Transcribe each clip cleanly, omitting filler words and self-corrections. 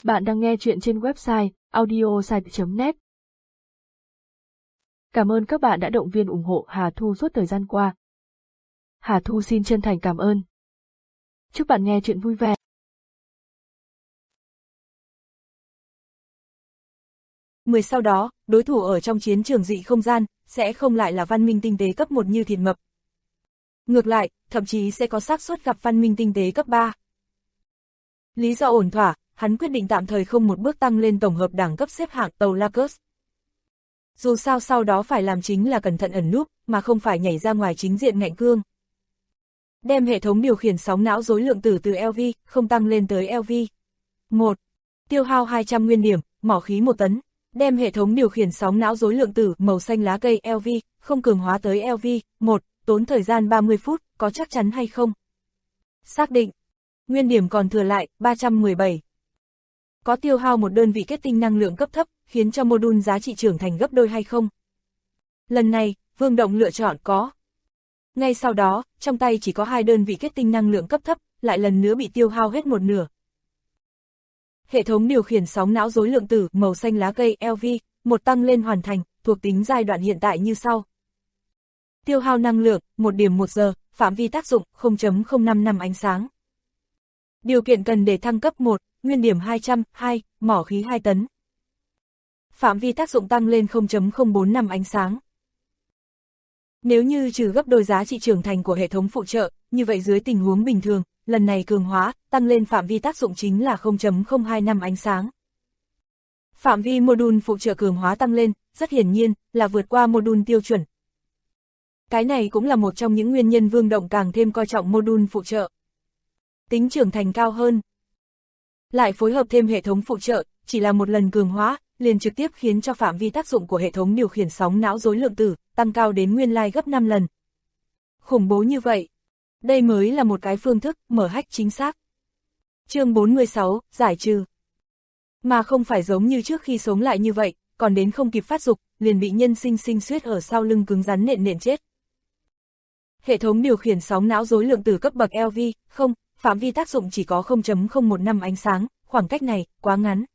Bạn đang nghe chuyện trên website audiosite.net. Cảm ơn các bạn đã động viên ủng hộ Hà Thu suốt thời gian qua. Hà Thu xin chân thành cảm ơn. Chúc bạn nghe chuyện vui vẻ. Sau đó, đối thủ ở trong chiến trường dị không gian, sẽ không lại là văn minh tinh tế cấp 1 như thịt mập. Ngược lại, thậm chí sẽ có xác suất gặp văn minh tinh tế cấp 3. Lý do ổn thỏa, hắn quyết định tạm thời không một bước tăng lên tổng hợp đẳng cấp xếp hạng tàu Lacus. Dù sao sau đó phải làm chính là cẩn thận ẩn núp, mà không phải nhảy ra ngoài chính diện ngạnh cương. Đem hệ thống điều khiển sóng não rối lượng tử từ LV, không tăng lên tới LV. 1. Tiêu hao 200 nguyên điểm, mỏ khí 1 tấn. Đem hệ thống điều khiển sóng não rối lượng tử màu xanh lá cây LV, không cường hóa tới LV. 1. Tốn thời gian 30 phút, có chắc chắn hay không? Xác định. Nguyên điểm còn thừa lại, 317. Có tiêu hao một đơn vị kết tinh năng lượng cấp thấp, khiến cho module giá trị trưởng thành gấp đôi hay không? Lần này, Vương Động lựa chọn có. Ngay sau đó, trong tay chỉ có 2 đơn vị kết tinh năng lượng cấp thấp, lại lần nữa bị tiêu hao hết một nửa. Hệ thống điều khiển sóng não rối lượng tử màu xanh lá cây LV, 1 tăng lên hoàn thành, thuộc tính giai đoạn hiện tại như sau. Tiêu hao năng lượng, 1 điểm 1 giờ, phạm vi tác dụng 0.055 năm ánh sáng. Điều kiện cần để thăng cấp 1, nguyên điểm 200, 2, mỏ khí 2 tấn. Phạm vi tác dụng tăng lên 0.045 năm ánh sáng. Nếu như trừ gấp đôi giá trị trưởng thành của hệ thống phụ trợ, như vậy dưới tình huống bình thường, lần này cường hóa, tăng lên phạm vi tác dụng chính là 0.025 năm ánh sáng. Phạm vi module phụ trợ cường hóa tăng lên, rất hiển nhiên, là vượt qua module tiêu chuẩn. Cái này cũng là một trong những nguyên nhân Vương Động càng thêm coi trọng module phụ trợ. Tính trưởng thành cao hơn. Lại phối hợp thêm hệ thống phụ trợ, chỉ là một lần cường hóa, liền trực tiếp khiến cho phạm vi tác dụng của hệ thống điều khiển sóng não rối lượng tử, tăng cao đến nguyên lai gấp 5 lần. Khủng bố như vậy. Đây mới là một cái phương thức, mở hack chính xác. Chương 46, giải trừ. Mà không phải giống như trước khi sống lại như vậy, còn đến không kịp phát dục, liền bị nhân sinh suýt ở sau lưng cứng rắn nện chết. Hệ thống điều khiển sóng não rối lượng tử cấp bậc LV, không, phạm vi tác dụng chỉ có 0.015 năm ánh sáng, khoảng cách này, quá ngắn.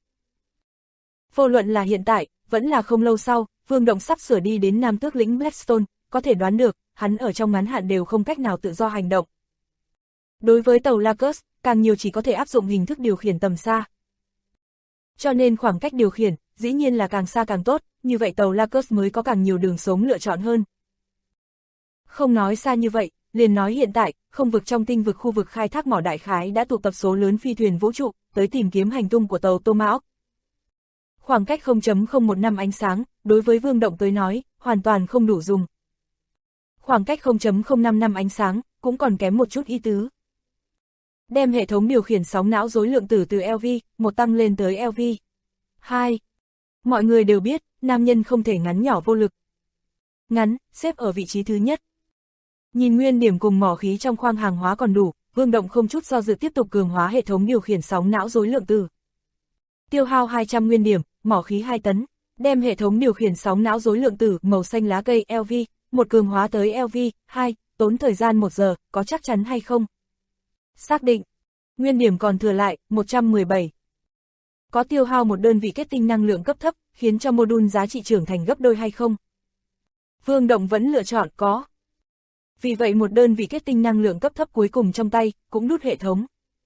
Vô luận là hiện tại, vẫn là không lâu sau, Vương Động sắp sửa đi đến Nam Tước lĩnh Blackstone, có thể đoán được, hắn ở trong ngắn hạn đều không cách nào tự do hành động. Đối với tàu Lacus, càng nhiều chỉ có thể áp dụng hình thức điều khiển tầm xa. Cho nên khoảng cách điều khiển, dĩ nhiên là càng xa càng tốt, như vậy tàu Lacus mới có càng nhiều đường sống lựa chọn hơn. Không nói xa như vậy, liền nói hiện tại, không vực trong tinh vực khu vực khai thác mỏ đại khái đã tụ tập số lớn phi thuyền vũ trụ, tới tìm kiếm hành tung của tàu Tomahawk. Khoảng cách 0.015 năm ánh sáng, đối với Vương Động tới nói, hoàn toàn không đủ dùng. Khoảng cách 0.05 năm ánh sáng, cũng còn kém một chút ý tứ. Đem hệ thống điều khiển sóng não rối lượng tử từ LV, 1 tăng lên tới LV. 2. Mọi người đều biết, nam nhân không thể ngắn nhỏ vô lực. Ngắn, xếp ở vị trí thứ nhất. Nhìn nguyên điểm cùng mỏ khí trong khoang hàng hóa còn đủ, Vương Động không chút do dự tiếp tục cường hóa hệ thống điều khiển sóng não rối lượng tử. Tiêu hao 200 nguyên điểm, mỏ khí 2 tấn, đem hệ thống điều khiển sóng não rối lượng tử màu xanh lá cây LV, 1 cường hóa tới LV, 2, tốn thời gian 1 giờ, có chắc chắn hay không? Xác định. Nguyên điểm còn thừa lại, 117. Có tiêu hao một đơn vị kết tinh năng lượng cấp thấp, khiến cho module giá trị trưởng thành gấp đôi hay không? Vương Động vẫn lựa chọn có. Vì vậy một đơn vị kết tinh năng lượng cấp thấp cuối cùng trong tay, cũng đút hệ thống.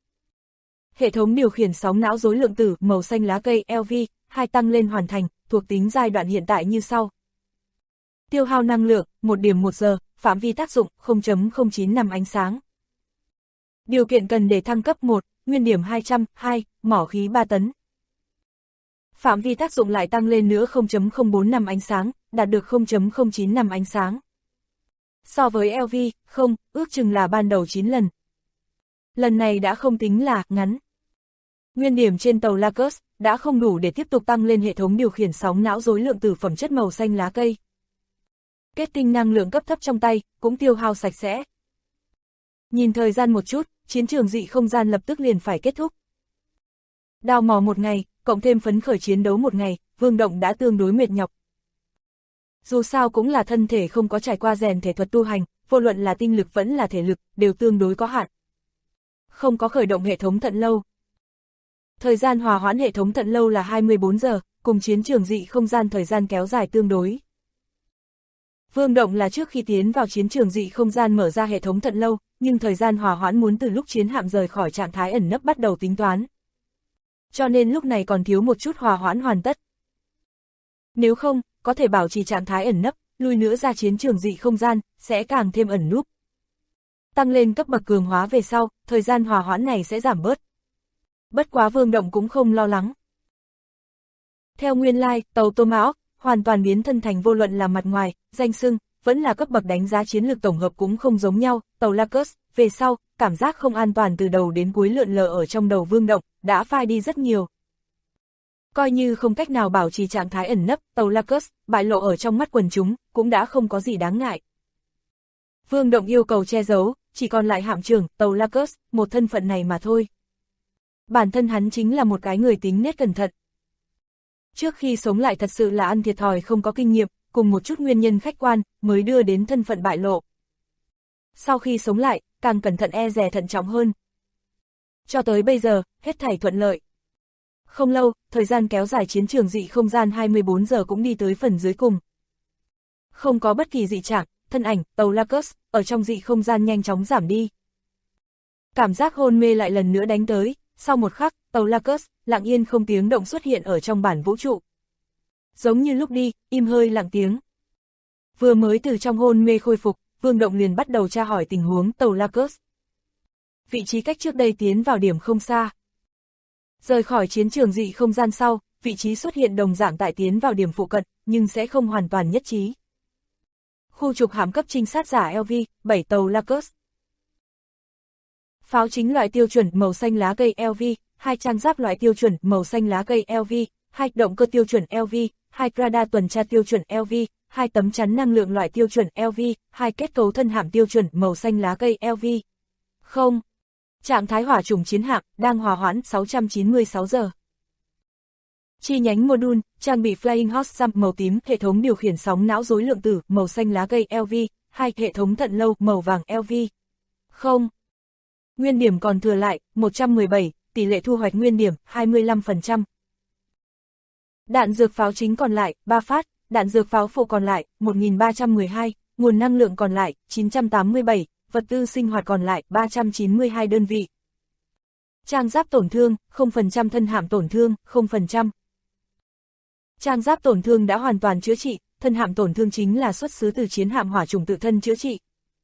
Hệ thống điều khiển sóng não rối lượng tử màu xanh lá cây LV, 2 tăng lên hoàn thành, thuộc tính giai đoạn hiện tại như sau. Tiêu hao năng lượng, 1 điểm 1 giờ, phạm vi tác dụng 0.095 năm ánh sáng. Điều kiện cần để thăng cấp 1, nguyên điểm 200, 2, mỏ khí 3 tấn. Phạm vi tác dụng lại tăng lên nữa 0.045 năm ánh sáng, đạt được 0.095 năm ánh sáng. So với LV, không, ước chừng là ban đầu 9 lần. Lần này đã không tính là ngắn. Nguyên điểm trên tàu Lacus đã không đủ để tiếp tục tăng lên hệ thống điều khiển sóng não rối lượng tử phẩm chất màu xanh lá cây. Kết tinh năng lượng cấp thấp trong tay cũng tiêu hao sạch sẽ. Nhìn thời gian một chút, chiến trường dị không gian lập tức liền phải kết thúc. Đào mỏ 1 ngày, cộng thêm phấn khởi chiến đấu 1 ngày, Vương Động đã tương đối mệt nhọc. Dù sao cũng là thân thể không có trải qua rèn thể thuật tu hành, vô luận là tinh lực vẫn là thể lực, đều tương đối có hạn. Không có khởi động hệ thống thận lâu. Thời gian hòa hoãn hệ thống Thận Lâu là 24 giờ, cùng chiến trường dị không gian thời gian kéo dài tương đối. Vương Động là trước khi tiến vào chiến trường dị không gian mở ra hệ thống Thận Lâu, nhưng thời gian hòa hoãn muốn từ lúc chiến hạm rời khỏi trạng thái ẩn nấp bắt đầu tính toán. Cho nên lúc này còn thiếu một chút hòa hoãn hoàn tất. Nếu không, có thể bảo trì trạng thái ẩn nấp, lui nữa ra chiến trường dị không gian, sẽ càng thêm ẩn núp. Tăng lên cấp bậc cường hóa về sau, thời gian hòa hoãn này sẽ giảm bớt. Bất quá Vương Động cũng không lo lắng. Theo nguyên lai, tàu Tomahawk hoàn toàn biến thân thành vô luận là mặt ngoài, danh xưng, vẫn là cấp bậc đánh giá chiến lược tổng hợp cũng không giống nhau, tàu Lacus, về sau, cảm giác không an toàn từ đầu đến cuối lượn lờ ở trong đầu Vương Động, đã phai đi rất nhiều. Coi như không cách nào bảo trì trạng thái ẩn nấp, tàu Lacus, bại lộ ở trong mắt quần chúng, cũng đã không có gì đáng ngại. Vương Động yêu cầu che giấu, chỉ còn lại hạm trưởng, tàu Lacus, một thân phận này mà thôi. Bản thân hắn chính là một cái người tính nết cẩn thận. Trước khi sống lại thật sự là ăn thiệt thòi không có kinh nghiệm, cùng một chút nguyên nhân khách quan, mới đưa đến thân phận bại lộ. Sau khi sống lại, càng cẩn thận e dè thận trọng hơn. Cho tới bây giờ, hết thảy thuận lợi. Không lâu, thời gian kéo dài chiến trường dị không gian 24 giờ cũng đi tới phần dưới cùng. Không có bất kỳ dị trạng, thân ảnh, tàu Lacus, ở trong dị không gian nhanh chóng giảm đi. Cảm giác hôn mê lại lần nữa đánh tới, sau một khắc, tàu Lacus, lặng yên không tiếng động xuất hiện ở trong bản vũ trụ. Giống như lúc đi, im hơi lặng tiếng. Vừa mới từ trong hôn mê khôi phục, Vương Động liền bắt đầu tra hỏi tình huống tàu Lacus. Vị trí cách trước đây tiến vào điểm không xa. Rời khỏi chiến trường dị không gian sau, vị trí xuất hiện đồng dạng tại tiến vào điểm phụ cận, nhưng sẽ không hoàn toàn nhất trí. Khu trục hạm cấp trinh sát giả LV, 7 tàu Lacus. Pháo chính loại tiêu chuẩn màu xanh lá cây LV, 2 trang giáp loại tiêu chuẩn màu xanh lá cây LV, 2 động cơ tiêu chuẩn LV, 2 radar tuần tra tiêu chuẩn LV, 2 tấm chắn năng lượng loại tiêu chuẩn LV, 2 kết cấu thân hạm tiêu chuẩn màu xanh lá cây LV. Không. Trạng thái hỏa chủng chiến hạm, đang hòa hoãn 696 giờ. Chi nhánh module, trang bị Flying Horse Jump màu tím, hệ thống điều khiển sóng não rối lượng tử, màu xanh lá cây LV, 2 hệ thống thận lâu, màu vàng LV. Không. Nguyên điểm còn thừa lại, 117, tỷ lệ thu hoạch nguyên điểm, 25%. Đạn dược pháo chính còn lại, 3 phát, đạn dược pháo phụ còn lại, 1312, nguồn năng lượng còn lại, 987, vật tư sinh hoạt còn lại, 392 đơn vị. Trang giáp tổn thương, 0% thân hạm tổn thương, 0%. Trang giáp tổn thương đã hoàn toàn chữa trị, thân hạm tổn thương chính là xuất xứ từ chiến hạm hỏa chủng tự thân chữa trị.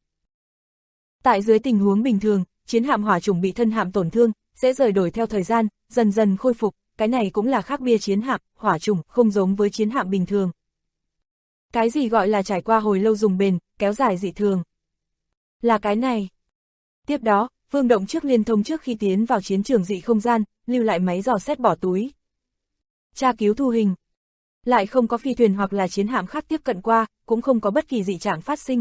Tại dưới tình huống bình thường, chiến hạm hỏa chủng bị thân hạm tổn thương, sẽ rời đổi theo thời gian, dần dần khôi phục, cái này cũng là khác biệt chiến hạm, hỏa chủng, không giống với chiến hạm bình thường. Cái gì gọi là trải qua hồi lâu dùng bền, kéo dài dị thường? Là cái này. Tiếp đó, Vương Động trước liên thông trước khi tiến vào chiến trường dị không gian, lưu lại máy dò xét bỏ túi. Tra cứu thu hình. Lại không có phi thuyền hoặc là chiến hạm khác tiếp cận qua, cũng không có bất kỳ dị trạng phát sinh.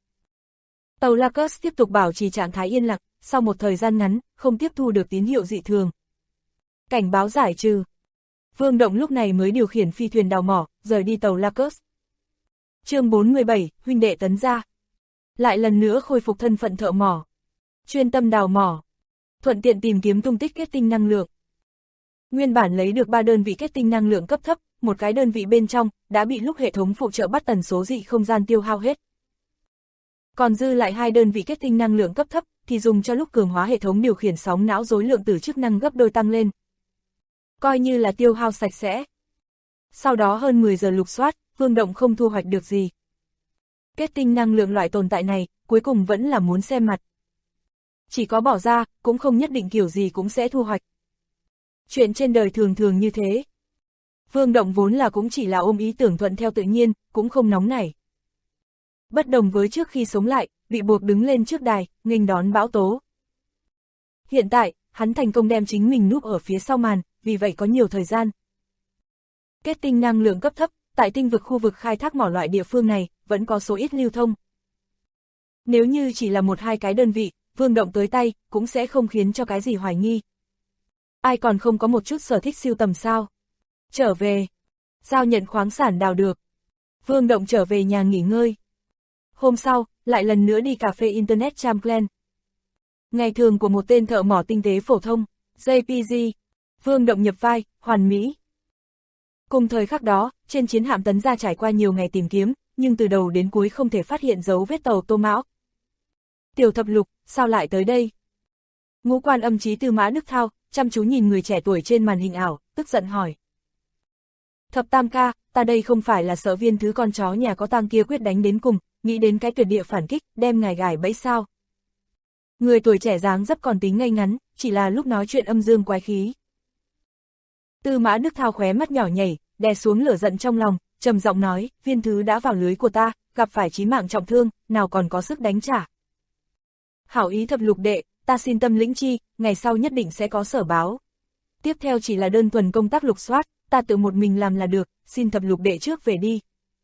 Tàu Lacus tiếp tục bảo trì trạng thái yên lặng, sau một thời gian ngắn, không tiếp thu được tín hiệu dị thường. Cảnh báo giải trừ. Vương Động lúc này mới điều khiển phi thuyền đào mỏ, rời đi tàu Lacus. Chương 47, huynh đệ tấn gia. Lại lần nữa khôi phục thân phận thợ mỏ. Chuyên tâm đào mỏ. Thuận tiện tìm kiếm tung tích kết tinh năng lượng. Nguyên bản lấy được 3 đơn vị kết tinh năng lượng cấp thấp, một cái đơn vị bên trong, đã bị lúc hệ thống phụ trợ bắt tần số dị không gian tiêu hao hết. Còn dư lại 2 đơn vị kết tinh năng lượng cấp thấp, thì dùng cho lúc cường hóa hệ thống điều khiển sóng não rối lượng tử chức năng gấp đôi tăng lên. Coi như là tiêu hao sạch sẽ. Sau đó hơn 10 giờ lục soát, Vương Động không thu hoạch được gì. Kết tinh năng lượng loại tồn tại này, cuối cùng vẫn là muốn xem mặt. Chỉ có bỏ ra, cũng không nhất định kiểu gì cũng sẽ thu hoạch. Chuyện trên đời thường thường như thế. Vương Động vốn là cũng chỉ là ôm ý tưởng thuận theo tự nhiên, cũng không nóng nảy. Bất đồng với trước khi sống lại, bị buộc đứng lên trước đài, nghênh đón bão tố. Hiện tại, hắn thành công đem chính mình núp ở phía sau màn, vì vậy có nhiều thời gian. Kết tinh năng lượng cấp thấp, tại tinh vực khu vực khai thác mỏ loại địa phương này, vẫn có số ít lưu thông. Nếu như chỉ là 1-2 cái đơn vị, Vương Động tới tay, cũng sẽ không khiến cho cái gì hoài nghi. Ai còn không có một chút sở thích siêu tầm sao? Trở về. Giao nhận khoáng sản đào được. Vương Động trở về nhà nghỉ ngơi. Hôm sau, lại lần nữa đi cà phê Internet Champlain. Ngày thường của một tên thợ mỏ tinh tế phổ thông, JPG. Vương động nhập vai, hoàn mỹ. Cùng thời khắc đó, trên chiến hạm Tấn Gia trải qua nhiều ngày tìm kiếm, nhưng từ đầu đến cuối không thể phát hiện dấu vết tàu Tô Mão. Tiểu thập lục, sao lại tới đây? Ngũ quan âm trí Tư Mã Đức Thao, chăm chú nhìn người trẻ tuổi trên màn hình ảo, tức giận hỏi. Thập tam ca, ta đây không phải là sợ Viên Thứ con chó nhà có tang kia quyết đánh đến cùng, nghĩ đến cái tuyệt địa phản kích, đem ngài gài bẫy sao? Người tuổi trẻ dáng dấp còn tính ngay ngắn, chỉ là lúc nói chuyện âm dương quái khí. Tư Mã Đức Thao khóe mắt nhỏ nhảy, đè xuống lửa giận trong lòng, trầm giọng nói, Viên Thứ đã vào lưới của ta, gặp phải chí mạng trọng thương, nào còn có sức đánh trả. Hảo ý thập lục đệ, ta xin tâm lĩnh chi, ngày sau nhất định sẽ có sở báo. Tiếp theo chỉ là đơn thuần công tác lục soát, ta tự một mình làm là được, xin thập lục đệ trước về đi.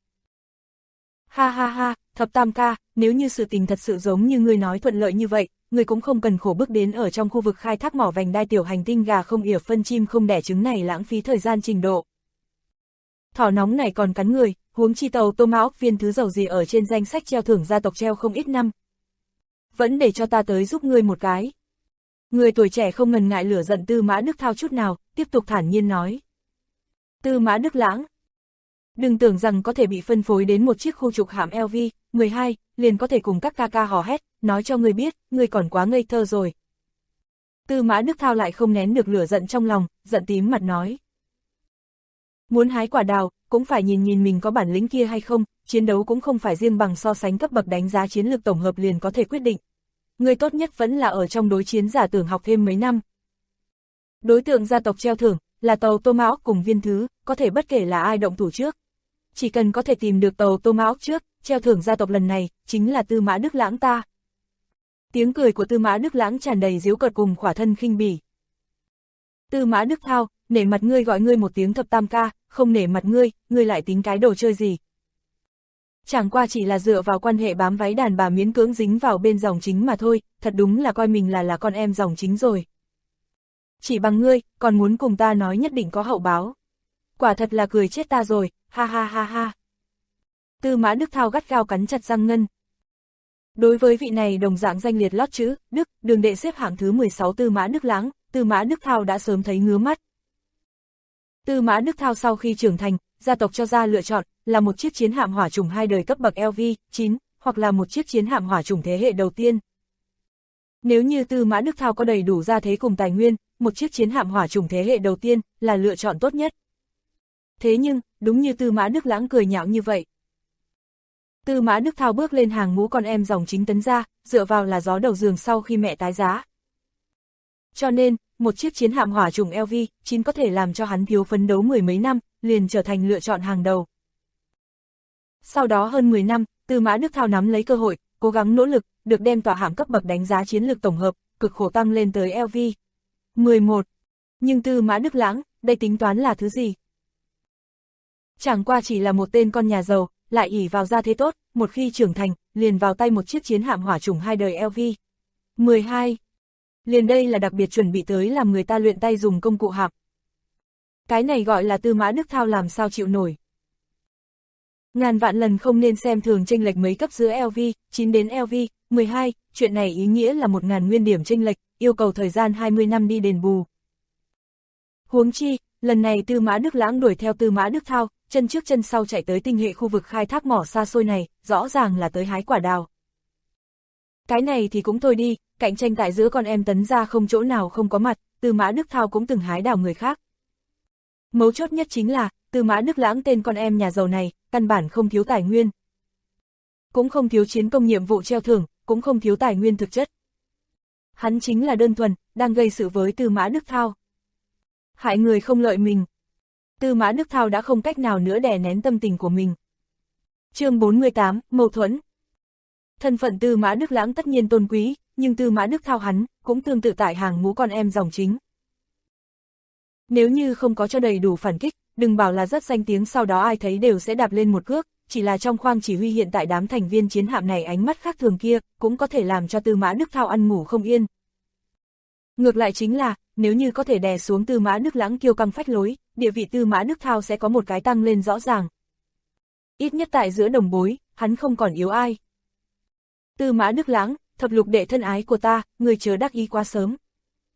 Ha ha ha, thập tam ca, nếu như sự tình thật sự giống như ngươi nói thuận lợi như vậy, ngươi cũng không cần khổ bức đến ở trong khu vực khai thác mỏ vành đai tiểu hành tinh gà không ỉa phân chim không đẻ trứng này lãng phí thời gian trình độ. Thỏ nóng này còn cắn người, huống chi tàu Tô Mão Viên Thứ giàu gì ở trên danh sách treo thưởng gia tộc treo không ít năm. Vẫn để cho ta tới giúp ngươi một cái. Người tuổi trẻ không ngần ngại lửa giận Tư Mã Đức Thao chút nào, tiếp tục thản nhiên nói. Tư Mã Đức Lãng, đừng tưởng rằng có thể bị phân phối đến một chiếc khu trục hạm LV-12, liền có thể cùng các ca ca hò hét, nói cho ngươi biết, ngươi còn quá ngây thơ rồi. Tư Mã Đức Thao lại không nén được lửa giận trong lòng, giận tím mặt nói. Muốn hái quả đào, cũng phải nhìn nhìn mình có bản lĩnh kia hay không, chiến đấu cũng không phải riêng bằng so sánh cấp bậc đánh giá chiến lược tổng hợp liền có thể quyết định. Ngươi tốt nhất vẫn là ở trong đối chiến giả tưởng học thêm mấy năm. Đối tượng gia tộc treo thưởng, là tàu Tô Mão cùng Viên Thứ, có thể bất kể là ai động thủ trước. Chỉ cần có thể tìm được tàu Tô Mão trước, treo thưởng gia tộc lần này, chính là Tư Mã Đức Lãng ta. Tiếng cười của Tư Mã Đức Lãng tràn đầy giễu cợt cùng khỏa thân khinh bỉ. Tư Mã Đức Thao, nể mặt ngươi gọi ngươi một tiếng thập tam ca, không nể mặt ngươi lại tính cái đồ chơi gì. Chẳng qua chỉ là dựa vào quan hệ bám váy đàn bà miễn cưỡng dính vào bên dòng chính mà thôi, thật đúng là coi mình là con em dòng chính rồi. Chỉ bằng ngươi, còn muốn cùng ta nói nhất định có hậu báo. Quả thật là cười chết ta rồi, ha ha ha ha. Tư Mã Đức Thao gắt gao cắn chặt răng ngân. Đối với vị này đồng dạng danh liệt lót chữ, Đức, đường đệ xếp hạng thứ 16 Tư Mã Đức Lãng, Tư Mã Đức Thao đã sớm thấy ngứa mắt. Tư Mã Đức Thao sau khi trưởng thành, gia tộc cho ra lựa chọn là một chiếc chiến hạm hỏa chủng 2 đời cấp bậc LV-9, hoặc là một chiếc chiến hạm hỏa chủng thế hệ đầu tiên. Nếu như Tư Mã Đức Thao có đầy đủ gia thế cùng tài nguyên, một chiếc chiến hạm hỏa chủng thế hệ đầu tiên là lựa chọn tốt nhất. Thế nhưng, đúng như Tư Mã Đức Lãng cười nhạo như vậy. Tư Mã Đức Thao bước lên hàng ngũ con em dòng chính Tấn gia, dựa vào là gió đầu giường sau khi mẹ tái giá. Cho nên, một chiếc chiến hạm hỏa chủng LV-9 có thể làm cho hắn thiếu phấn đấu mười mấy năm, liền trở thành lựa chọn hàng đầu. Sau đó hơn 10 năm, Tư Mã Đức Thao nắm lấy cơ hội, cố gắng nỗ lực, được đem tòa hạm cấp bậc đánh giá chiến lược tổng hợp, cực khổ tăng lên tới LV-11. Nhưng Tư Mã Đức Lãng, đây tính toán là thứ gì? Chẳng qua chỉ là một tên con nhà giàu, lại ỷ vào gia thế tốt, một khi trưởng thành, liền vào tay một chiếc chiến hạm hỏa chủng 2 đời LV-12. Liền đây là đặc biệt chuẩn bị tới làm người ta luyện tay dùng công cụ hạm. Cái này gọi là Tư Mã Đức Thao làm sao chịu nổi. Ngàn vạn lần không nên xem thường chênh lệch mấy cấp giữa LV-9 đến LV-12, chuyện này ý nghĩa là 1000 nguyên điểm chênh lệch, yêu cầu thời gian 20 năm đi đền bù. Huống chi, lần này Tư Mã Đức Lãng đuổi theo Tư Mã Đức Thao, chân trước chân sau chạy tới tinh hệ khu vực khai thác mỏ xa xôi này, rõ ràng là tới hái quả đào. Cái này thì cũng thôi đi, cạnh tranh tại giữa con em Tấn gia không chỗ nào không có mặt, Tư Mã Đức Thao cũng từng hái đào người khác. Mấu chốt nhất chính là, Tư Mã Đức Lãng tên con em nhà giàu này, căn bản không thiếu tài nguyên. Cũng không thiếu chiến công nhiệm vụ treo thưởng, cũng không thiếu tài nguyên thực chất. Hắn chính là đơn thuần, đang gây sự với Tư Mã Đức Thao. Hại người không lợi mình. Tư Mã Đức Thao đã không cách nào nữa đè nén tâm tình của mình. Chương 48, mâu thuẫn. Thân phận Tư Mã Đức Lãng tất nhiên tôn quý, nhưng Tư Mã Đức Thao hắn, cũng tương tự tại hàng ngũ con em dòng chính. Nếu như không có cho đầy đủ phản kích, đừng bảo là rất danh tiếng sau đó ai thấy đều sẽ đạp lên một cước, chỉ là trong khoang chỉ huy hiện tại đám thành viên chiến hạm này ánh mắt khác thường kia, cũng có thể làm cho Tư Mã Đức Thao ăn ngủ không yên. Ngược lại chính là, nếu như có thể đè xuống Tư Mã Đức Lãng kiêu căng phách lối, địa vị Tư Mã Đức Thao sẽ có một cái tăng lên rõ ràng. Ít nhất tại giữa đồng bối, hắn không còn yếu ai. Tư Mã Đức Lãng, thập lục đệ thân ái của ta, người chớ đắc ý quá sớm.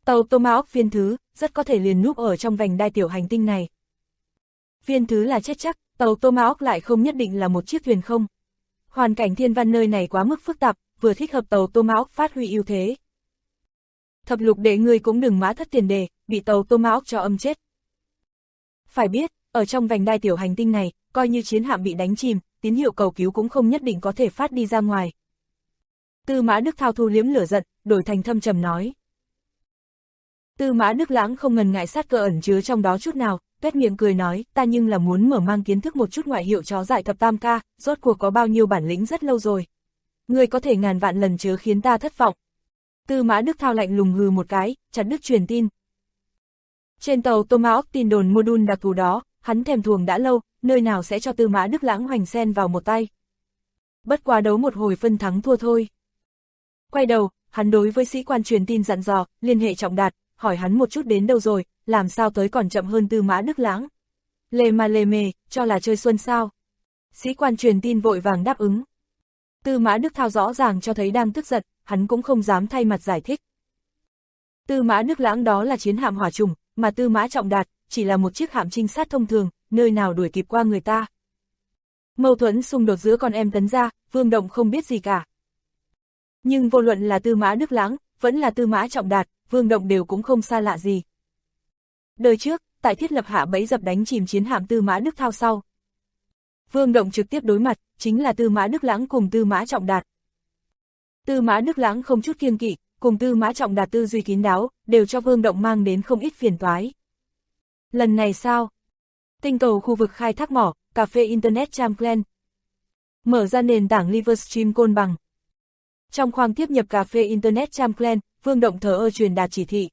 Tàu Tomahawk viên thứ, rất có thể liền núp ở trong vành đai tiểu hành tinh này. Viên thứ là chết chắc, tàu Tomahawk lại không nhất định là một chiếc thuyền không. Hoàn cảnh thiên văn nơi này quá mức phức tạp, vừa thích hợp tàu Tomahawk phát huy ưu thế. Thập lục đệ ngươi cũng đừng mã thất tiền đề, bị tàu Tomahawk cho âm chết. Phải biết, ở trong vành đai tiểu hành tinh này, coi như chiến hạm bị đánh chìm, tín hiệu cầu cứu cũng không nhất định có thể phát đi ra ngoài. Tư Mã Đức Thao thu liếm lửa giận, đổi thành thâm trầm nói. Tư Mã Đức Lãng không ngần ngại sát cơ ẩn chứa trong đó chút nào, tuét miệng cười nói, ta nhưng là muốn mở mang kiến thức một chút ngoại hiệu chó dại thập tam ca, rốt cuộc có bao nhiêu bản lĩnh rất lâu rồi. Ngươi có thể ngàn vạn lần chớ khiến ta thất vọng. Tư Mã Đức Thao lạnh lùng hừ một cái, chặt đứt truyền tin. Trên tàu Tomahawk tin đồn module đặc thù đó, hắn thèm thuồng đã lâu, nơi nào sẽ cho Tư Mã Đức Lãng hoành xen vào một tay. Bất quá đấu một hồi phân thắng thua thôi. Quay đầu, hắn đối với sĩ quan truyền tin dặn dò, liên hệ Trọng Đạt, hỏi hắn một chút đến đâu rồi, làm sao tới còn chậm hơn Tư Mã Đức Lãng. Lề mà lề mề, cho là chơi xuân sao. Sĩ quan truyền tin vội vàng đáp ứng. Tư Mã Đức Thao rõ ràng cho thấy đang tức giận, hắn cũng không dám thay mặt giải thích. Tư Mã Đức Lãng đó là chiến hạm hỏa trùng, mà Tư Mã Trọng Đạt chỉ là một chiếc hạm trinh sát thông thường, nơi nào đuổi kịp qua người ta. Mâu thuẫn xung đột giữa con em Tấn gia, Vương Động không biết gì cả. Nhưng vô luận là Tư Mã Đức Lãng, vẫn là Tư Mã Trọng Đạt, Vương Động đều cũng không xa lạ gì. Đời trước, tại thiết lập hạ bẫy dập đánh chìm chiến hạm Tư Mã Đức Thao sau. Vương Động trực tiếp đối mặt, chính là Tư Mã Đức Lãng cùng Tư Mã Trọng Đạt. Tư Mã Đức Lãng không chút kiêng kỵ, cùng Tư Mã Trọng Đạt tư duy kín đáo, đều cho Vương Động mang đến không ít phiền toái. Lần này sao? Tinh cầu khu vực khai thác mỏ, cà phê Internet Champlain. Mở ra nền tảng Livestream côn bằng. Trong khoang tiếp nhập cà phê Internet Champlain, Vương Động thờ ơ truyền đạt chỉ thị.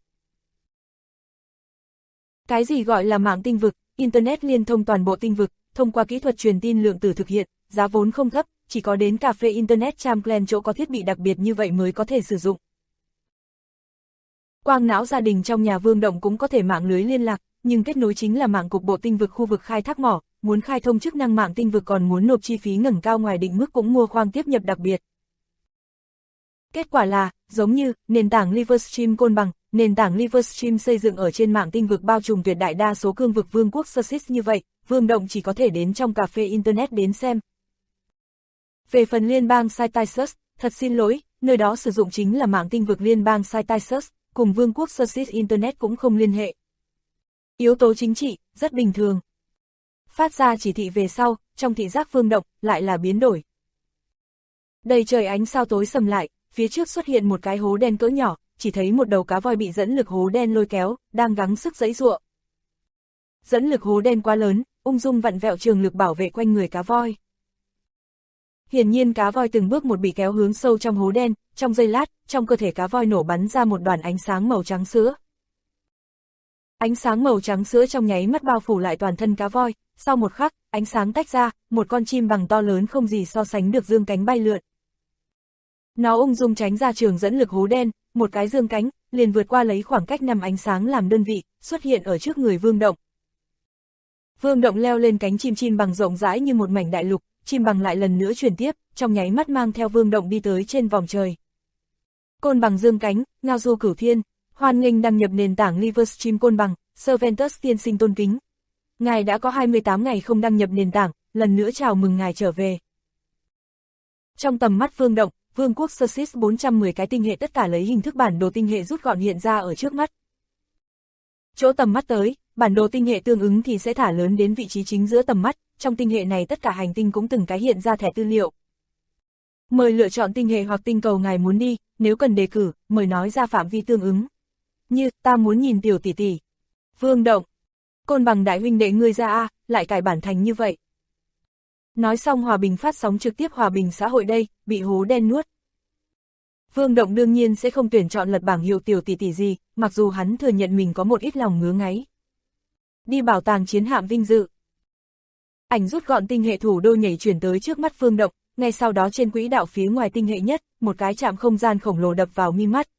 Cái gì gọi là mạng tinh vực, Internet liên thông toàn bộ tinh vực, thông qua kỹ thuật truyền tin lượng tử thực hiện, giá vốn không thấp, chỉ có đến cà phê Internet Champlain chỗ có thiết bị đặc biệt như vậy mới có thể sử dụng. Quang não gia đình trong nhà Vương Động cũng có thể mạng lưới liên lạc, nhưng kết nối chính là mạng cục bộ tinh vực khu vực khai thác mỏ, muốn khai thông chức năng mạng tinh vực còn muốn nộp chi phí ngẩng cao ngoài định mức cũng mua khoang tiếp nhập đặc biệt. Kết quả là, giống như, nền tảng Livestream côn bằng, nền tảng Livestream xây dựng ở trên mạng tinh vực bao trùm tuyệt đại đa số cương vực vương quốc Sussex như vậy, Vương Động chỉ có thể đến trong cà phê Internet đến xem. Về phần liên bang Cytisus, thật xin lỗi, nơi đó sử dụng chính là mạng tinh vực liên bang Cytisus, cùng vương quốc Sussex Internet cũng không liên hệ. Yếu tố chính trị, rất bình thường. Phát ra chỉ thị về sau, trong thị giác Vương Động, lại là biến đổi. Đầy trời ánh sao tối sầm lại, phía trước xuất hiện một cái hố đen cỡ nhỏ, chỉ thấy một đầu cá voi bị dẫn lực hố đen lôi kéo, đang gắng sức giãy giụa. Dẫn lực hố đen quá lớn, ung dung vặn vẹo trường lực bảo vệ quanh người cá voi. Hiển nhiên cá voi từng bước một bị kéo hướng sâu trong hố đen, trong giây lát, trong cơ thể cá voi nổ bắn ra một đoàn ánh sáng màu trắng sữa. Ánh sáng màu trắng sữa trong nháy mắt bao phủ lại toàn thân cá voi, sau một khắc, ánh sáng tách ra, một con chim bằng to lớn không gì so sánh được dương cánh bay lượn. Nó ung dung tránh ra trường dẫn lực hố đen, một cái dương cánh, liền vượt qua lấy khoảng cách 5 ánh sáng làm đơn vị, xuất hiện ở trước người Vương Động. Vương Động leo lên cánh chim bằng rộng rãi như một mảnh đại lục, chim bằng lại lần nữa chuyển tiếp, trong nháy mắt mang theo Vương Động đi tới trên vòng trời. Côn bằng dương cánh, ngao du cửu thiên, hoan nghênh đăng nhập nền tảng Livestream côn bằng, Serventus tiên sinh tôn kính. Ngài đã có 28 ngày không đăng nhập nền tảng, lần nữa chào mừng ngài trở về. Trong tầm mắt Vương Động, vương quốc Sussex 410 cái tinh hệ tất cả lấy hình thức bản đồ tinh hệ rút gọn hiện ra ở trước mắt. Chỗ tầm mắt tới, bản đồ tinh hệ tương ứng thì sẽ thả lớn đến vị trí chính giữa tầm mắt, trong tinh hệ này tất cả hành tinh cũng từng cái hiện ra thẻ tư liệu. Mời lựa chọn tinh hệ hoặc tinh cầu ngài muốn đi, nếu cần đề cử, mời nói ra phạm vi tương ứng. Như, ta muốn nhìn tiểu tỷ tỷ. Vương Động. Côn bằng đại huynh đệ ngươi ra a, lại cải bản thành như vậy. Nói xong hòa bình phát sóng trực tiếp hòa bình xã hội đây, bị hố đen nuốt. Vương Động đương nhiên sẽ không tuyển chọn lật bảng hiệu tiểu tỷ tỷ gì, mặc dù hắn thừa nhận mình có một ít lòng ngứa ngáy. Đi bảo tàng chiến hạm vinh dự. Ảnh rút gọn tinh hệ thủ đô nhảy chuyển tới trước mắt Vương Động, ngay sau đó trên quỹ đạo phía ngoài tinh hệ nhất, một cái trạm không gian khổng lồ đập vào mi mắt.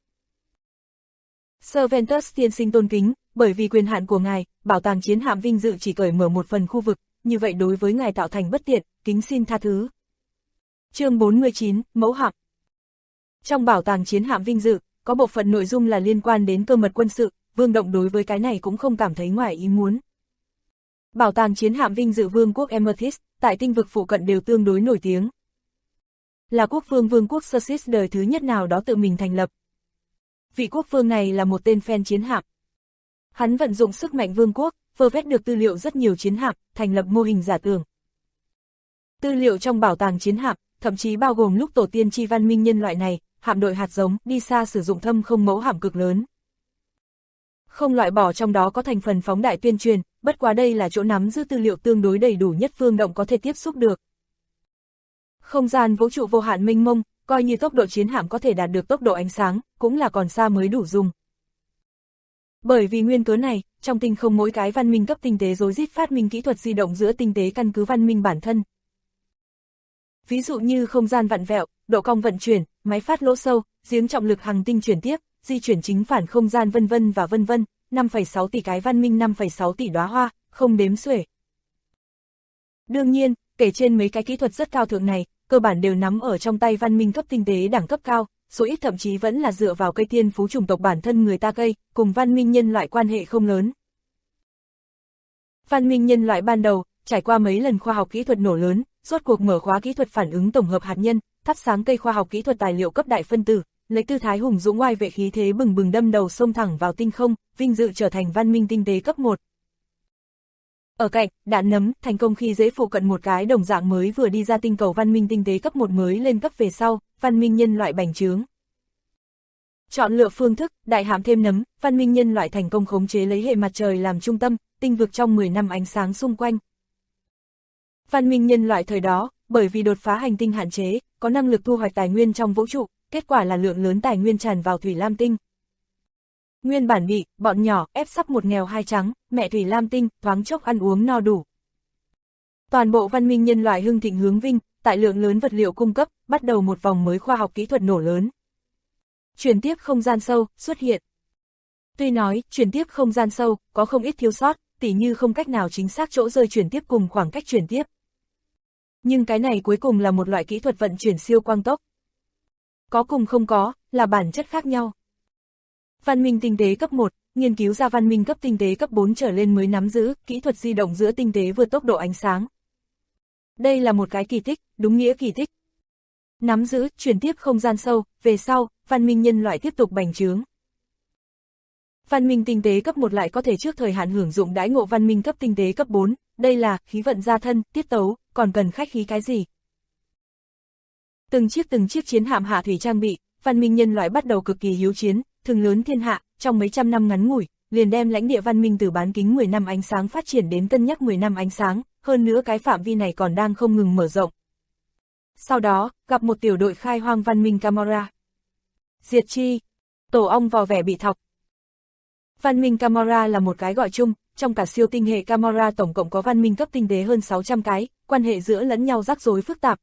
Serventus tiên sinh tôn kính, bởi vì quyền hạn của ngài, bảo tàng chiến hạm vinh dự chỉ cởi mở một phần khu vực, như vậy đối với ngài tạo thành bất tiện, kính xin tha thứ. Chương 49, mẫu hạm. Trong bảo tàng chiến hạm vinh dự, có bộ phận nội dung là liên quan đến cơ mật quân sự, Vương Động đối với cái này cũng không cảm thấy ngoài ý muốn. Bảo tàng chiến hạm vinh dự vương quốc Amethyst, tại tinh vực phụ cận đều tương đối nổi tiếng. Là quốc vương vương quốc Sussex đời thứ nhất nào đó tự mình thành lập. Vị quốc vương này là một tên fan chiến hạm. Hắn vận dụng sức mạnh vương quốc, vơ vét được tư liệu rất nhiều chiến hạm, thành lập mô hình giả tưởng. Tư liệu trong bảo tàng chiến hạm, thậm chí bao gồm lúc tổ tiên chi văn minh nhân loại này, hạm đội hạt giống, đi xa sử dụng thâm không mẫu hạm cực lớn. Không loại bỏ trong đó có thành phần phóng đại tuyên truyền, bất quá đây là chỗ nắm giữ tư liệu tương đối đầy đủ nhất Vương Động có thể tiếp xúc được. Không gian vũ trụ vô hạn mênh mông, coi như tốc độ chiến hạm có thể đạt được tốc độ ánh sáng, cũng là còn xa mới đủ dùng. Bởi vì nguyên cớ này, trong tinh không mỗi cái văn minh cấp tinh tế rối rít phát minh kỹ thuật di động giữa tinh tế căn cứ văn minh bản thân. Ví dụ như không gian vặn vẹo, độ cong vận chuyển, máy phát lỗ sâu, giếng trọng lực hành tinh chuyển tiếp, di chuyển chính phản không gian vân vân và vân vân, 5,6 tỷ cái văn minh 5,6 tỷ đóa hoa, không đếm xuể. Đương nhiên, kể trên mấy cái kỹ thuật rất cao thượng này, cơ bản đều nắm ở trong tay văn minh cấp tinh tế đẳng cấp cao, số ít thậm chí vẫn là dựa vào cây thiên phú chủng tộc bản thân người ta cây, cùng văn minh nhân loại quan hệ không lớn. Văn minh nhân loại ban đầu, trải qua mấy lần khoa học kỹ thuật nổ lớn, rốt cuộc mở khóa kỹ thuật phản ứng tổng hợp hạt nhân, thắp sáng cây khoa học kỹ thuật tài liệu cấp đại phân tử, lấy tư thái hùng dũng oai vệ khí thế bừng bừng đâm đầu xông thẳng vào tinh không, vinh dự trở thành văn minh tinh tế cấp 1. Ở cạnh, đạn nấm, thành công khi dễ phụ cận một cái đồng dạng mới vừa đi ra tinh cầu văn minh tinh tế cấp 1 mới lên cấp về sau, văn minh nhân loại bành trướng. Chọn lựa phương thức, đại hạm thêm nấm, văn minh nhân loại thành công khống chế lấy hệ mặt trời làm trung tâm, tinh vực trong 10 năm ánh sáng xung quanh. Văn minh nhân loại thời đó, bởi vì đột phá hành tinh hạn chế, có năng lực thu hoạch tài nguyên trong vũ trụ, kết quả là lượng lớn tài nguyên tràn vào Thủy Lam Tinh. Nguyên bản bị, bọn nhỏ, ép sắp một nghèo hai trắng, mẹ Thủy Lam Tinh, thoáng chốc ăn uống no đủ. Toàn bộ văn minh nhân loại hưng thịnh hướng vinh, tại lượng lớn vật liệu cung cấp, bắt đầu một vòng mới khoa học kỹ thuật nổ lớn. Chuyển tiếp không gian sâu, xuất hiện. Tuy nói, chuyển tiếp không gian sâu, có không ít thiếu sót, tỉ như không cách nào chính xác chỗ rơi chuyển tiếp cùng khoảng cách chuyển tiếp. Nhưng cái này cuối cùng là một loại kỹ thuật vận chuyển siêu quang tốc. Có cùng không có, là bản chất khác nhau. Văn minh tinh tế cấp 1, nghiên cứu ra văn minh cấp tinh tế cấp 4 trở lên mới nắm giữ, kỹ thuật di động giữa tinh tế vượt tốc độ ánh sáng. Đây là một cái kỳ tích, đúng nghĩa kỳ tích. Nắm giữ, chuyển tiếp không gian sâu, về sau, văn minh nhân loại tiếp tục bành trướng. Văn minh tinh tế cấp 1 lại có thể trước thời hạn hưởng dụng đãi ngộ văn minh cấp tinh tế cấp 4, đây là khí vận gia thân, tiết tấu, còn cần khách khí cái gì? Từng chiếc chiến hạm hạ thủy trang bị, văn minh nhân loại bắt đầu cực kỳ hiếu chiến, thường lớn thiên hạ, trong mấy trăm năm ngắn ngủi, liền đem lãnh địa văn minh từ bán kính 10 năm ánh sáng phát triển đến cân nhắc 10 năm ánh sáng, hơn nữa cái phạm vi này còn đang không ngừng mở rộng. Sau đó, gặp một tiểu đội khai hoang văn minh Camorra. Diệt chi, tổ ong vò vẻ bị thọc. Văn minh Camorra là một cái gọi chung, trong cả siêu tinh hệ Camorra tổng cộng có văn minh cấp tinh tế hơn 600 cái, quan hệ giữa lẫn nhau rắc rối phức tạp.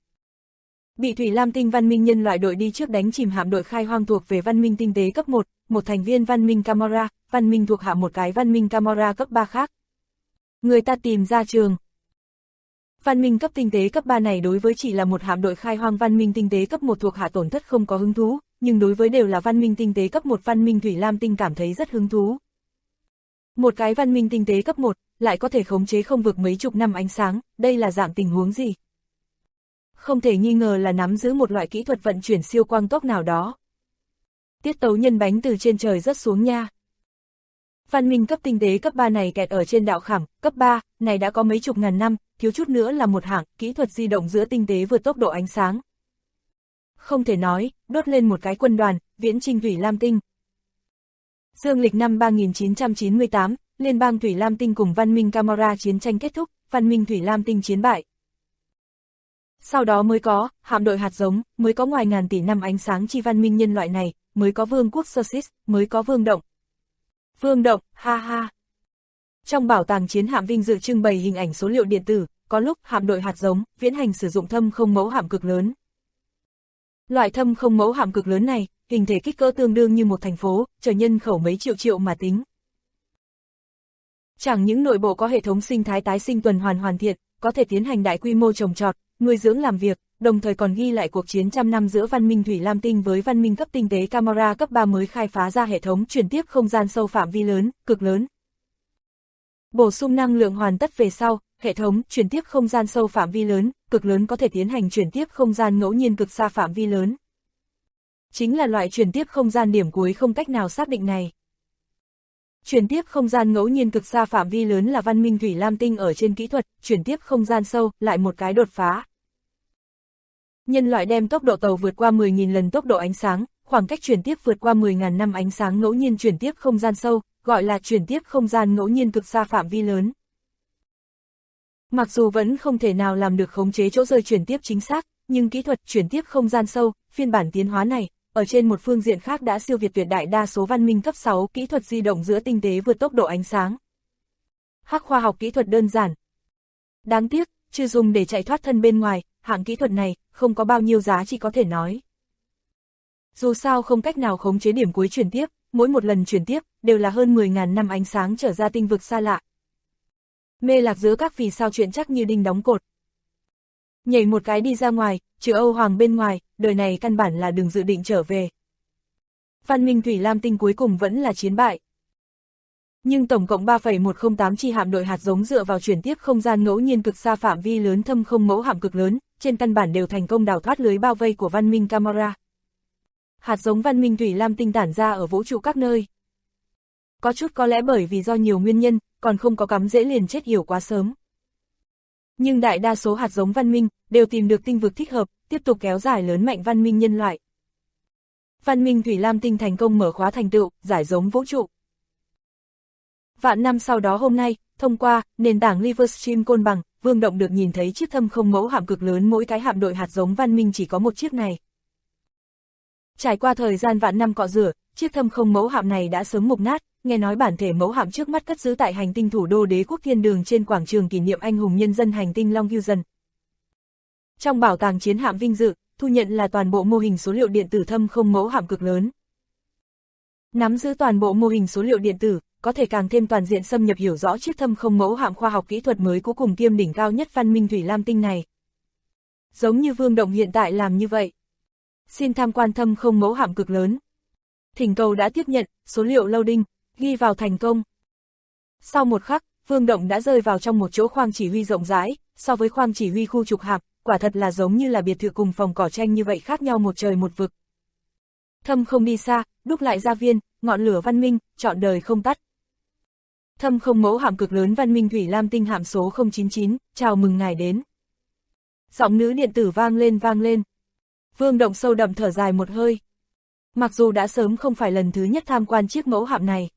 Bị Thủy Lam Tinh văn minh nhân loại đội đi trước đánh chìm hạm đội khai hoang thuộc về văn minh tinh tế cấp 1, một thành viên văn minh Camorra, văn minh thuộc hạ một cái văn minh Camorra cấp 3 khác. Người ta tìm ra trường. Văn minh cấp tinh tế cấp 3 này đối với chỉ là một hạm đội khai hoang văn minh tinh tế cấp 1 thuộc hạ tổn thất không có hứng thú, nhưng đối với đều là văn minh tinh tế cấp 1 văn minh Thủy Lam Tinh cảm thấy rất hứng thú. Một cái văn minh tinh tế cấp 1, lại có thể khống chế không vực mấy chục năm ánh sáng, đây là dạng tình huống gì? Không thể nghi ngờ là nắm giữ một loại kỹ thuật vận chuyển siêu quang tốc nào đó. Tiết tấu nhân bánh từ trên trời rớt xuống nha. Văn minh cấp tinh tế cấp 3 này kẹt ở trên đạo khảm, cấp 3, này đã có mấy chục ngàn năm, thiếu chút nữa là một hạng, kỹ thuật di động giữa tinh tế vượt tốc độ ánh sáng. Không thể nói, đốt lên một cái quân đoàn, viễn chinh Thủy Lam Tinh. Dương lịch năm 3998, Liên bang Thủy Lam Tinh cùng văn minh Camorra chiến tranh kết thúc, văn minh Thủy Lam Tinh chiến bại. Sau đó mới có, hạm đội hạt giống, mới có ngoài ngàn tỷ năm ánh sáng chi văn minh nhân loại này, mới có vương quốc Sussex, mới có Vương Động. Vương Động, ha ha. Trong bảo tàng chiến hạm vinh dự trưng bày hình ảnh số liệu điện tử, có lúc hạm đội hạt giống, viễn hành sử dụng thâm không mẫu hạm cực lớn. Loại thâm không mẫu hạm cực lớn này, hình thể kích cỡ tương đương như một thành phố, chở nhân khẩu mấy triệu mà tính. Chẳng những nội bộ có hệ thống sinh thái tái sinh tuần hoàn hoàn thiện, có thể tiến hành đại quy mô trồng trọt, nuôi dưỡng làm việc, đồng thời còn ghi lại cuộc chiến trăm năm giữa văn minh Thủy Lam Tinh với văn minh cấp tinh tế Camara cấp 3 mới khai phá ra hệ thống chuyển tiếp không gian sâu phạm vi lớn, cực lớn. Bổ sung năng lượng hoàn tất về sau, hệ thống chuyển tiếp không gian sâu phạm vi lớn, cực lớn có thể tiến hành chuyển tiếp không gian ngẫu nhiên cực xa phạm vi lớn. Chính là loại chuyển tiếp không gian điểm cuối không cách nào xác định này. Chuyển tiếp không gian ngẫu nhiên cực xa phạm vi lớn là văn minh Thủy Lam Tinh ở trên kỹ thuật, chuyển tiếp không gian sâu, lại một cái đột phá. Nhân loại đem tốc độ tàu vượt qua 10.000 lần tốc độ ánh sáng, khoảng cách chuyển tiếp vượt qua 10.000 năm ánh sáng ngẫu nhiên chuyển tiếp không gian sâu, gọi là chuyển tiếp không gian ngẫu nhiên cực xa phạm vi lớn. Mặc dù vẫn không thể nào làm được khống chế chỗ rơi chuyển tiếp chính xác, nhưng kỹ thuật chuyển tiếp không gian sâu, phiên bản tiến hóa này, ở trên một phương diện khác đã siêu việt tuyệt đại đa số văn minh cấp 6 kỹ thuật di động giữa tinh tế vượt tốc độ ánh sáng. Hắc khoa học kỹ thuật đơn giản. Đáng tiếc, chưa dùng để chạy thoát thân bên ngoài, hạng kỹ thuật này, không có bao nhiêu giá trị có thể nói. Dù sao không cách nào khống chế điểm cuối chuyển tiếp, mỗi một lần chuyển tiếp, đều là hơn 10.000 năm ánh sáng trở ra tinh vực xa lạ. Mê lạc giữa các vì sao chuyện chắc như đinh đóng cột. Nhảy một cái đi ra ngoài, trừ Âu Hoàng bên ngoài, đời này căn bản là đừng dự định trở về. Văn minh Thủy Lam Tinh cuối cùng vẫn là chiến bại. Nhưng tổng cộng 3,108 chi hạm đội hạt giống dựa vào chuyển tiếp không gian ngẫu nhiên cực xa phạm vi lớn thâm không mẫu hạm cực lớn, trên căn bản đều thành công đào thoát lưới bao vây của văn minh Camara. Hạt giống văn minh Thủy Lam Tinh tản ra ở vũ trụ các nơi. Có chút có lẽ bởi vì do nhiều nguyên nhân, còn không có cắm rễ liền chết yểu quá sớm. Nhưng đại đa số hạt giống văn minh đều tìm được tinh vực thích hợp, tiếp tục kéo dài lớn mạnh văn minh nhân loại. Văn minh Thủy Lam Tinh thành công mở khóa thành tựu, giải giống vũ trụ. Vạn năm sau đó hôm nay, thông qua nền tảng Livestream côn bằng, Vương Động được nhìn thấy chiếc thâm không mẫu hạm cực lớn, mỗi cái hạm đội hạt giống văn minh chỉ có một chiếc này. Trải qua thời gian vạn năm cọ rửa, chiếc thâm không mẫu hạm này đã sớm mục nát, nghe nói bản thể mẫu hạm trước mắt cất giữ tại hành tinh thủ đô Đế quốc Thiên Đường trên quảng trường kỷ niệm anh hùng nhân dân hành tinh Long Fusion. Trong bảo tàng chiến hạm vinh dự, thu nhận là toàn bộ mô hình số liệu điện tử thâm không mẫu hạm cực lớn. Nắm giữ toàn bộ mô hình số liệu điện tử, có thể càng thêm toàn diện xâm nhập hiểu rõ chiếc thâm không mẫu hạm khoa học kỹ thuật mới cuối cùng kiêm đỉnh cao nhất văn minh Thủy Lam Tinh này. Giống như Vương Động hiện tại làm như vậy. Xin tham quan thâm không mẫu hạm cực lớn. Thỉnh cầu đã tiếp nhận, số liệu loading, ghi vào thành công. Sau một khắc, Vương Động đã rơi vào trong một chỗ khoang chỉ huy rộng rãi, so với khoang chỉ huy khu trục hạm, quả thật là giống như là biệt thự cùng phòng cỏ tranh như vậy, khác nhau một trời một vực. Thâm không đi xa, đúc lại gia viên, ngọn lửa văn minh, trọn đời không tắt. Thâm không mẫu hạm cực lớn văn minh Thủy Lam Tinh hạm số 099, chào mừng ngài đến. Giọng nữ điện tử vang lên. Vương Động sâu đậm thở dài một hơi. Mặc dù đã sớm không phải lần thứ nhất tham quan chiếc mẫu hạm này,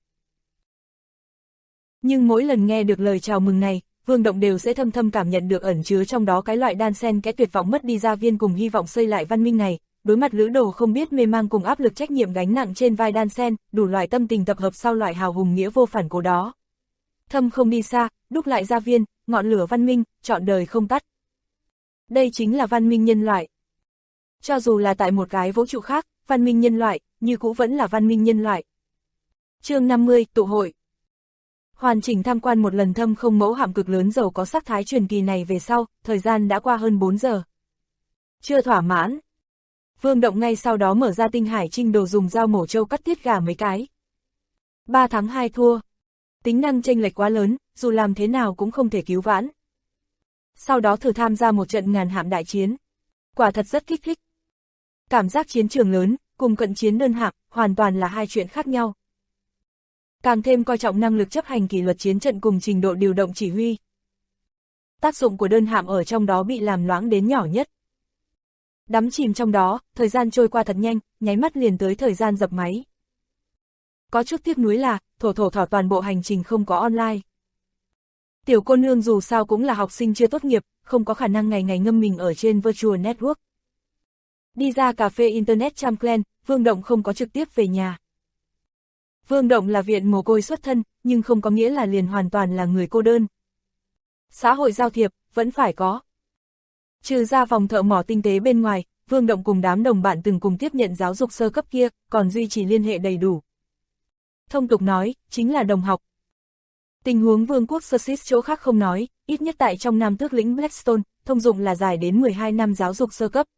nhưng mỗi lần nghe được lời chào mừng này, Vương Động đều sẽ thâm thâm cảm nhận được ẩn chứa trong đó cái loại đan xen kẽ tuyệt vọng mất đi gia viên cùng hy vọng xây lại văn minh này. Đối mặt lữ đồ không biết mê mang cùng áp lực trách nhiệm gánh nặng trên vai đan xen, đủ loại tâm tình tập hợp sau loại hào hùng nghĩa vô phản cố đó. Thâm không đi xa, đúc lại gia viên, ngọn lửa văn minh, trọn đời không tắt. Đây chính là văn minh nhân loại. Cho dù là tại một cái vũ trụ khác, văn minh nhân loại, như cũ vẫn là văn minh nhân loại. Chương 50, tụ hội. Hoàn chỉnh tham quan một lần thâm không mẫu hạm cực lớn giàu có sắc thái truyền kỳ này về sau, thời gian đã qua hơn 4 giờ. Chưa thỏa mãn. Vương Động ngay sau đó mở ra tinh hải trinh đồ dùng dao mổ trâu cắt tiết gà mấy cái. 3 thắng 2 thua. Tính năng chênh lệch quá lớn, dù làm thế nào cũng không thể cứu vãn. Sau đó thử tham gia một trận ngàn hạm đại chiến. Quả thật rất kích thích. Cảm giác chiến trường lớn, cùng cận chiến đơn hạm, hoàn toàn là hai chuyện khác nhau. Càng thêm coi trọng năng lực chấp hành kỷ luật chiến trận cùng trình độ điều động chỉ huy. Tác dụng của đơn hạm ở trong đó bị làm loãng đến nhỏ nhất. Đắm chìm trong đó, thời gian trôi qua thật nhanh, nháy mắt liền tới thời gian dập máy. Có chút tiếc nuối là, thỏ toàn bộ hành trình không có online. Tiểu cô nương dù sao cũng là học sinh chưa tốt nghiệp, không có khả năng ngày ngày ngâm mình ở trên virtual network. Đi ra cà phê Internet Champlain, Vương Động không có trực tiếp về nhà. Vương Động là viện mồ côi xuất thân, nhưng không có nghĩa là liền hoàn toàn là người cô đơn. Xã hội giao thiệp, vẫn phải có. Trừ ra vòng thợ mỏ tinh tế bên ngoài, Vương Động cùng đám đồng bạn từng cùng tiếp nhận giáo dục sơ cấp kia, còn duy trì liên hệ đầy đủ. Thông tục nói, chính là đồng học. Tình huống vương quốc Sussex chỗ khác không nói, ít nhất tại trong Nam tước lĩnh Blackstone, thông dụng là dài đến 12 năm giáo dục sơ cấp.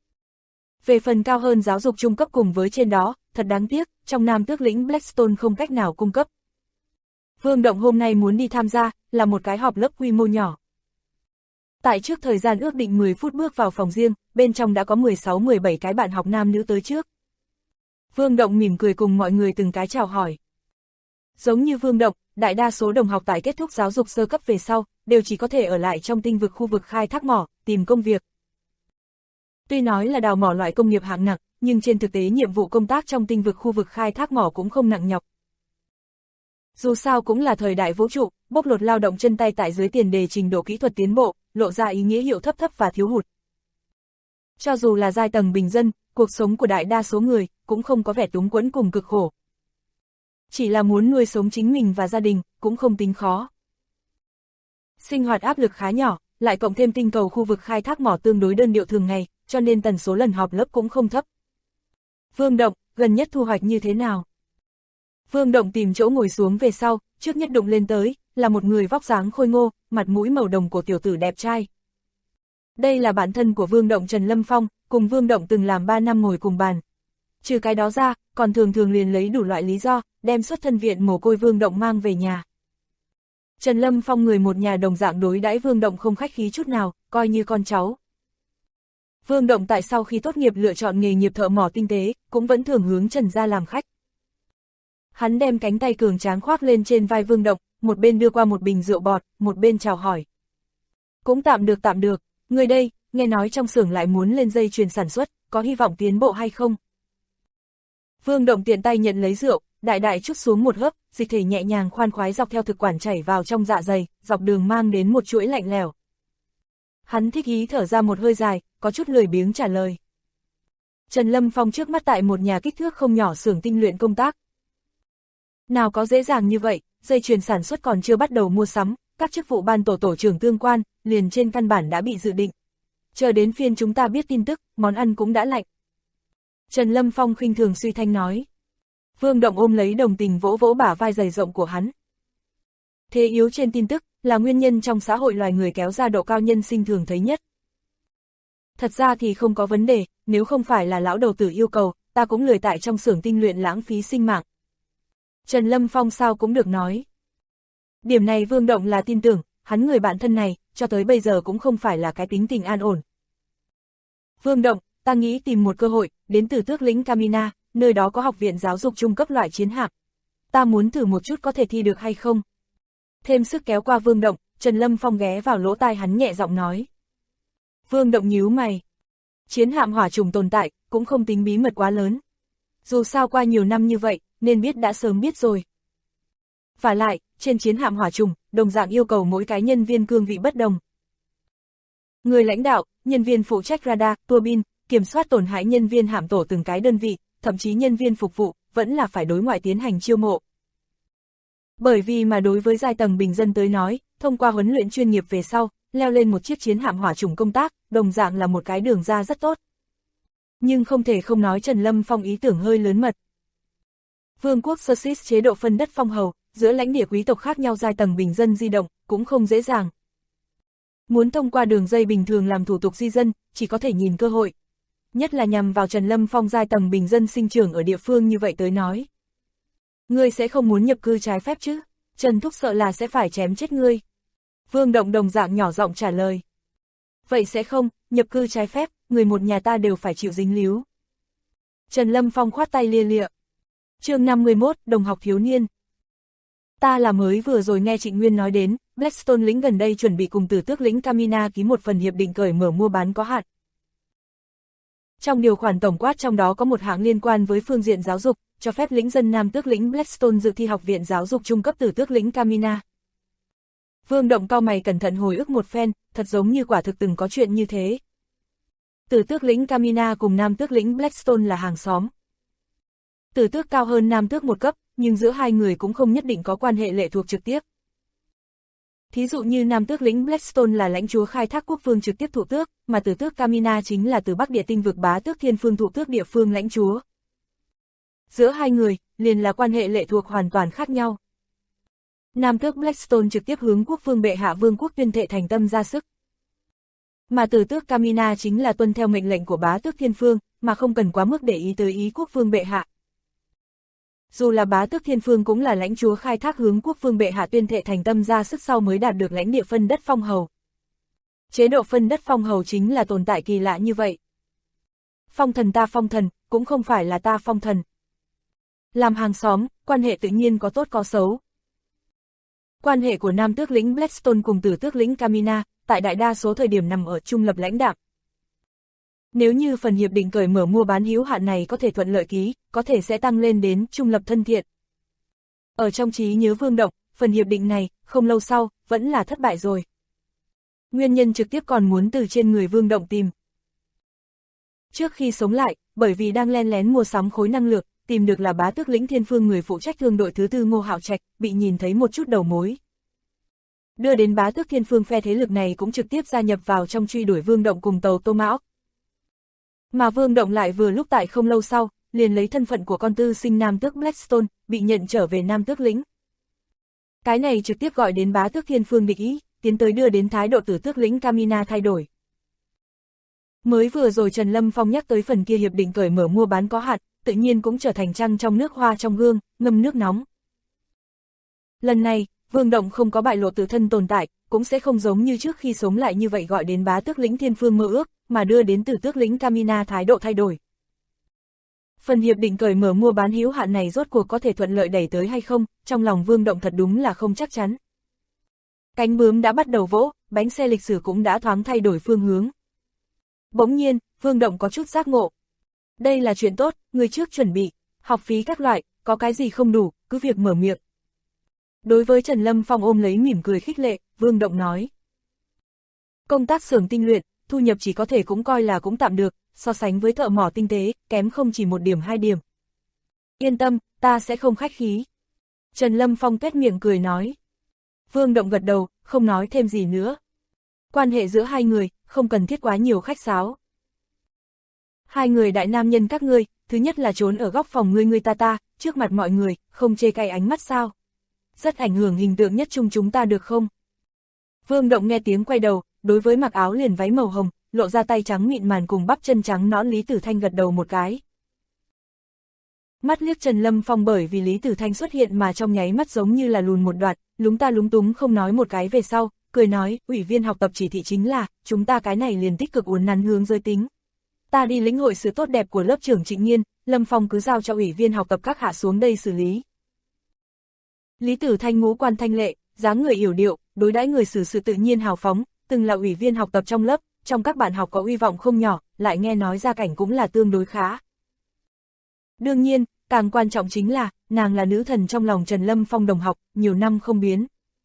Về phần cao hơn giáo dục trung cấp cùng với trên đó, thật đáng tiếc, trong Nam tước lĩnh Blackstone không cách nào cung cấp. Vương Động hôm nay muốn đi tham gia, là một cái họp lớp quy mô nhỏ. Tại trước thời gian ước định 10 phút bước vào phòng riêng, bên trong đã có 16-17 cái bạn học nam nữ tới trước. Vương Động mỉm cười cùng mọi người từng cái chào hỏi. Giống như Vương Động, đại đa số đồng học tại kết thúc giáo dục sơ cấp về sau, đều chỉ có thể ở lại trong tinh vực khu vực khai thác mỏ, tìm công việc. Tuy nói là đào mỏ loại công nghiệp hạng nặng, nhưng trên thực tế nhiệm vụ công tác trong tinh vực khu vực khai thác mỏ cũng không nặng nhọc. Dù sao cũng là thời đại vũ trụ, bóc lột lao động chân tay tại dưới tiền đề trình độ kỹ thuật tiến bộ, lộ ra ý nghĩa hiệu thấp và thiếu hụt. Cho dù là giai tầng bình dân, cuộc sống của đại đa số người cũng không có vẻ túng quẫn cùng cực khổ. Chỉ là muốn nuôi sống chính mình và gia đình, cũng không tính khó. Sinh hoạt áp lực khá nhỏ, lại cộng thêm tinh cầu khu vực khai thác mỏ tương đối đơn điệu thường ngày, cho nên tần số lần họp lớp cũng không thấp. Vương Động, gần nhất thu hoạch như thế nào? Vương Động tìm chỗ ngồi xuống về sau, trước nhất đụng lên tới, là một người vóc dáng khôi ngô, mặt mũi màu đồng của tiểu tử đẹp trai. Đây là bạn thân của Vương Động Trần Lâm Phong, cùng Vương Động từng làm 3 năm ngồi cùng bàn. Trừ cái đó ra, còn thường liền lấy đủ loại lý do, đem xuất thân viện mồ côi Vương Động mang về nhà. Trần Lâm Phong người một nhà đồng dạng đối đãi Vương Động không khách khí chút nào, coi như con cháu. Vương Động tại sau khi tốt nghiệp lựa chọn nghề nghiệp thợ mỏ tinh tế, cũng vẫn thường hướng Trần gia làm khách. Hắn đem cánh tay cường tráng khoác lên trên vai Vương Động, một bên đưa qua một bình rượu bọt, một bên chào hỏi. Cũng tạm được, người đây, nghe nói trong xưởng lại muốn lên dây chuyền sản xuất, có hy vọng tiến bộ hay không? Vương Động tiện tay nhận lấy rượu, đại trút xuống một hớp, dịch thể nhẹ nhàng khoan khoái dọc theo thực quản chảy vào trong dạ dày, dọc đường mang đến một chuỗi lạnh lẽo. Hắn thích ý thở ra một hơi dài, có chút lười biếng trả lời. Trần Lâm Phong trước mắt tại một nhà kích thước không nhỏ xưởng tinh luyện công tác. Nào có dễ dàng như vậy, dây chuyền sản xuất còn chưa bắt đầu mua sắm, các chức vụ ban tổ trưởng tương quan, liền trên căn bản đã bị dự định. Chờ đến phiên chúng ta biết tin tức, món ăn cũng đã lạnh. Trần Lâm Phong khinh thường suy thanh nói. Vương Động ôm lấy đồng tình vỗ vỗ bả vai dày rộng của hắn. Thế yếu trên tin tức, là nguyên nhân trong xã hội loài người kéo ra độ cao nhân sinh thường thấy nhất. Thật ra thì không có vấn đề, nếu không phải là lão đầu tử yêu cầu, ta cũng lười tại trong xưởng tinh luyện lãng phí sinh mạng. Trần Lâm Phong sao cũng được nói. Điểm này Vương Động là tin tưởng, hắn người bạn thân này, cho tới bây giờ cũng không phải là cái tính tình an ổn. Vương Động, ta nghĩ tìm một cơ hội, đến từ tước lĩnh Camina, nơi đó có học viện giáo dục trung cấp loại chiến hạm. Ta muốn thử một chút có thể thi được hay không. Thêm sức kéo qua Vương Động, Trần Lâm Phong ghé vào lỗ tai hắn nhẹ giọng nói. Vương Động nhíu mày. Chiến hạm hỏa trùng tồn tại, cũng không tính bí mật quá lớn. Dù sao qua nhiều năm như vậy, nên biết đã sớm biết rồi. Và lại, trên chiến hạm hỏa trùng, đồng dạng yêu cầu mỗi cái nhân viên cương vị bất đồng. Người lãnh đạo, nhân viên phụ trách radar, tua bin, kiểm soát tổn hại nhân viên hạm tổ từng cái đơn vị, thậm chí nhân viên phục vụ, vẫn là phải đối ngoại tiến hành chiêu mộ. Bởi vì mà đối với giai tầng bình dân tới nói, thông qua huấn luyện chuyên nghiệp về sau, leo lên một chiếc chiến hạm hỏa trùng công tác, đồng dạng là một cái đường ra rất tốt. Nhưng không thể không nói Trần Lâm Phong ý tưởng hơi lớn mật. Vương quốc Sussex chế độ phân đất phong hầu, giữa lãnh địa quý tộc khác nhau giai tầng bình dân di động, cũng không dễ dàng. Muốn thông qua đường dây bình thường làm thủ tục di dân, chỉ có thể nhìn cơ hội. Nhất là nhằm vào Trần Lâm Phong giai tầng bình dân sinh trưởng ở địa phương như vậy tới nói. Ngươi sẽ không muốn nhập cư trái phép chứ? Trần Thúc sợ là sẽ phải chém chết ngươi. Vương Động đồng dạng nhỏ giọng trả lời. Vậy sẽ không, nhập cư trái phép, người một nhà ta đều phải chịu dính líu. Trần Lâm Phong khoát tay lia lịa. Chương 51, đồng học thiếu niên. Ta là mới vừa rồi nghe Trịnh Nguyên nói đến, Blackstone lĩnh gần đây chuẩn bị cùng Tử Tước lĩnh Camina ký một phần hiệp định cởi mở mua bán có hạn. Trong điều khoản tổng quát trong đó có một hạng liên quan với phương diện giáo dục, cho phép lĩnh dân Nam Tước lĩnh Blackstone dự thi học viện giáo dục trung cấp Tử Tước lĩnh Camina. Vương Động cau mày cẩn thận hồi ức một phen, thật giống như quả thực từng có chuyện như thế. Tử Tước lĩnh Camina cùng Nam Tước lĩnh Blackstone là hàng xóm. Tử Tước cao hơn Nam Tước một cấp, nhưng giữa hai người cũng không nhất định có quan hệ lệ thuộc trực tiếp. Thí dụ như Nam Tước lĩnh Blackstone là lãnh chúa khai thác quốc vương trực tiếp thụ tước, mà Tử Tước Camina chính là từ Bắc Địa tinh vực bá tước thiên phương thụ tước địa phương lãnh chúa. Giữa hai người, liền là quan hệ lệ thuộc hoàn toàn khác nhau. Nam tước Blackstone trực tiếp hướng quốc vương bệ hạ vương quốc tuyên thệ thành tâm ra sức. Mà tử tước Camina chính là tuân theo mệnh lệnh của bá tước Thiên Phương, mà không cần quá mức để ý tới ý quốc vương bệ hạ. Dù là bá tước Thiên Phương cũng là lãnh chúa khai thác hướng quốc vương bệ hạ tuyên thệ thành tâm ra sức sau mới đạt được lãnh địa phân đất phong hầu. Chế độ phân đất phong hầu chính là tồn tại kỳ lạ như vậy. Phong thần ta phong thần, cũng không phải là ta phong thần. Làm hàng xóm, quan hệ tự nhiên có tốt có xấu. Quan hệ của nam tước lĩnh Blackstone cùng tử tước lĩnh Camina, tại đại đa số thời điểm nằm ở trung lập lãnh đạm. Nếu như phần hiệp định cởi mở mua bán hữu hạn này có thể thuận lợi ký, có thể sẽ tăng lên đến trung lập thân thiện. Ở trong trí nhớ Vương Động, phần hiệp định này, không lâu sau, vẫn là thất bại rồi. Nguyên nhân trực tiếp còn muốn từ trên người Vương Động tìm. Trước khi sống lại, bởi vì đang len lén mua sắm khối năng lượng, tìm được là bá tước lĩnh Thiên Phương người phụ trách thương đội thứ tư Ngô Hạo Trạch, bị nhìn thấy một chút đầu mối. Đưa đến bá tước Thiên Phương phe thế lực này cũng trực tiếp gia nhập vào trong truy đuổi Vương Động cùng tàu Tô Mão. Mà Vương Động lại vừa lúc tại không lâu sau, liền lấy thân phận của con tư sinh nam tước Blackstone, bị nhận trở về nam tước lĩnh. Cái này trực tiếp gọi đến bá tước Thiên Phương địch ý, tiến tới đưa đến thái độ tử tước lĩnh Camina thay đổi. Mới vừa rồi Trần Lâm Phong nhắc tới phần kia hiệp định cởi mở mua bán có hạn, tự nhiên cũng trở thành trăng trong nước hoa trong gương, ngâm nước nóng. Lần này, Vương Động không có bại lộ tự thân tồn tại, cũng sẽ không giống như trước khi sống lại như vậy gọi đến bá tước lĩnh Thiên Phương mơ ước, mà đưa đến tử tước lĩnh Camina thái độ thay đổi. Phần hiệp định cởi mở mua bán hữu hạn này rốt cuộc có thể thuận lợi đẩy tới hay không, trong lòng Vương Động thật đúng là không chắc chắn. Cánh bướm đã bắt đầu vỗ, bánh xe lịch sử cũng đã thoáng thay đổi phương hướng. Bỗng nhiên, Vương Động có chút giác ngộ. Đây là chuyện tốt, người trước chuẩn bị, học phí các loại, có cái gì không đủ, cứ việc mở miệng. Đối với Trần Lâm Phong ôm lấy mỉm cười khích lệ, Vương Động nói. Công tác xưởng tinh luyện, thu nhập chỉ có thể cũng coi là cũng tạm được, so sánh với thợ mỏ tinh tế, kém không chỉ 1 điểm 2 điểm. Yên tâm, ta sẽ không khách khí. Trần Lâm Phong tuét miệng cười nói. Vương Động gật đầu, không nói thêm gì nữa. Quan hệ giữa hai người, không cần thiết quá nhiều khách sáo. Hai người đại nam nhân các ngươi, thứ nhất là trốn ở góc phòng ngươi ta, trước mặt mọi người, không chê cay ánh mắt sao. Rất ảnh hưởng hình tượng nhất chung chúng ta được không? Vương Động nghe tiếng quay đầu, đối với mặc áo liền váy màu hồng, lộ ra tay trắng mịn màn cùng bắp chân trắng nõn Lý Tử Thanh gật đầu một cái. Mắt liếc Trần Lâm Phong bởi vì Lý Tử Thanh xuất hiện mà trong nháy mắt giống như là lùn một đoạn, lúng ta lúng túng không nói một cái về sau, cười nói, ủy viên học tập chỉ thị chính là, chúng ta cái này liền tích cực uốn nắn hướng giới tính. Ta đi lĩnh hội sự tốt đẹp của lớp trưởng Trịnh Nhiên, Lâm Phong cứ giao cho ủy viên học tập các hạ xuống đây xử lý. Lý Tử Thanh ngũ quan thanh lệ, dáng người yểu điệu, đối đãi người xử sự tự nhiên hào phóng, từng là ủy viên học tập trong lớp, trong các bạn học có uy vọng không nhỏ, lại nghe nói gia cảnh cũng là tương đối khá. Đương nhiên, càng quan trọng chính là, nàng là nữ thần trong lòng Trần Lâm Phong đồng học, nhiều năm không biến.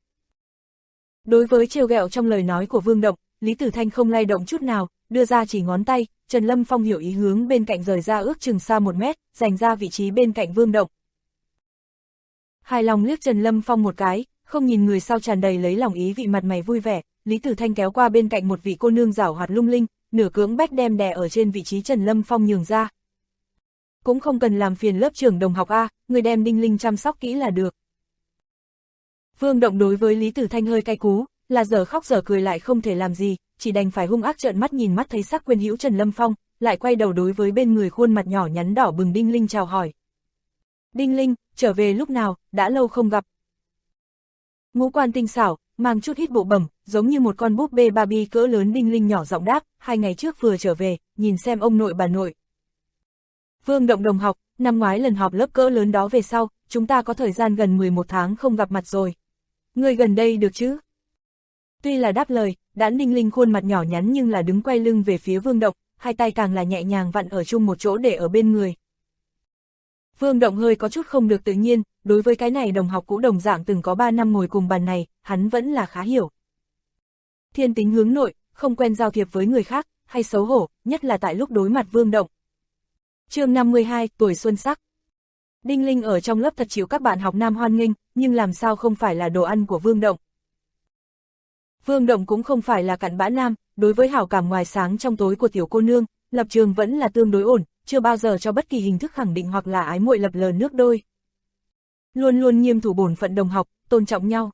Đối với trêu ghẹo trong lời nói của Vương Động, Lý Tử Thanh không lay động chút nào, đưa ra chỉ ngón tay, Trần Lâm Phong hiểu ý hướng bên cạnh rời ra ước chừng xa 1 mét, dành ra vị trí bên cạnh Vương Động. Hài lòng liếc Trần Lâm Phong một cái, không nhìn người sau tràn đầy lấy lòng ý vị mặt mày vui vẻ, Lý Tử Thanh kéo qua bên cạnh một vị cô nương giảo hoạt lung linh, nửa cưỡng bách đem đè ở trên vị trí Trần Lâm Phong nhường ra. Cũng không cần làm phiền lớp trưởng đồng học A, người đem Đinh Linh chăm sóc kỹ là được. Vương Động đối với Lý Tử Thanh hơi cay cú, là giờ khóc giờ cười lại không thể làm gì, chỉ đành phải hung ác trợn mắt nhìn mắt thấy sắc quyến hữu Trần Lâm Phong, lại quay đầu đối với bên người khuôn mặt nhỏ nhắn đỏ bừng Đinh Linh chào hỏi. Đinh Linh, trở về lúc nào, đã lâu không gặp. Ngũ quan tinh xảo, mang chút hít bộ bẩm, giống như một con búp bê Barbie cỡ lớn. Đinh Linh nhỏ giọng đáp, 2 ngày trước vừa trở về, nhìn xem ông nội bà nội. Vương Động đồng học, năm ngoái lần họp lớp cỡ lớn đó về sau, chúng ta có thời gian gần 11 tháng không gặp mặt rồi. Người gần đây được chứ? Tuy là đáp lời, Đãn Đinh Linh khuôn mặt nhỏ nhắn nhưng là đứng quay lưng về phía Vương Động, hai tay càng là nhẹ nhàng vặn ở chung một chỗ để ở bên người. Vương Động hơi có chút không được tự nhiên, đối với cái này đồng học cũ đồng dạng từng có 3 năm ngồi cùng bàn này, hắn vẫn là khá hiểu. Thiên tính hướng nội, không quen giao thiệp với người khác, hay xấu hổ, nhất là tại lúc đối mặt Vương Động. Chương 52, tuổi xuân sắc. Đinh Linh ở trong lớp thật chịu các bạn học nam hoan nghênh, nhưng làm sao không phải là đồ ăn của Vương Động. Vương Động cũng không phải là cặn bã nam, đối với hảo cảm ngoài sáng trong tối của tiểu cô nương, lập trường vẫn là tương đối ổn, chưa bao giờ cho bất kỳ hình thức khẳng định hoặc là ái muội lập lờ nước đôi. Luôn luôn nghiêm thủ bổn phận đồng học, tôn trọng nhau.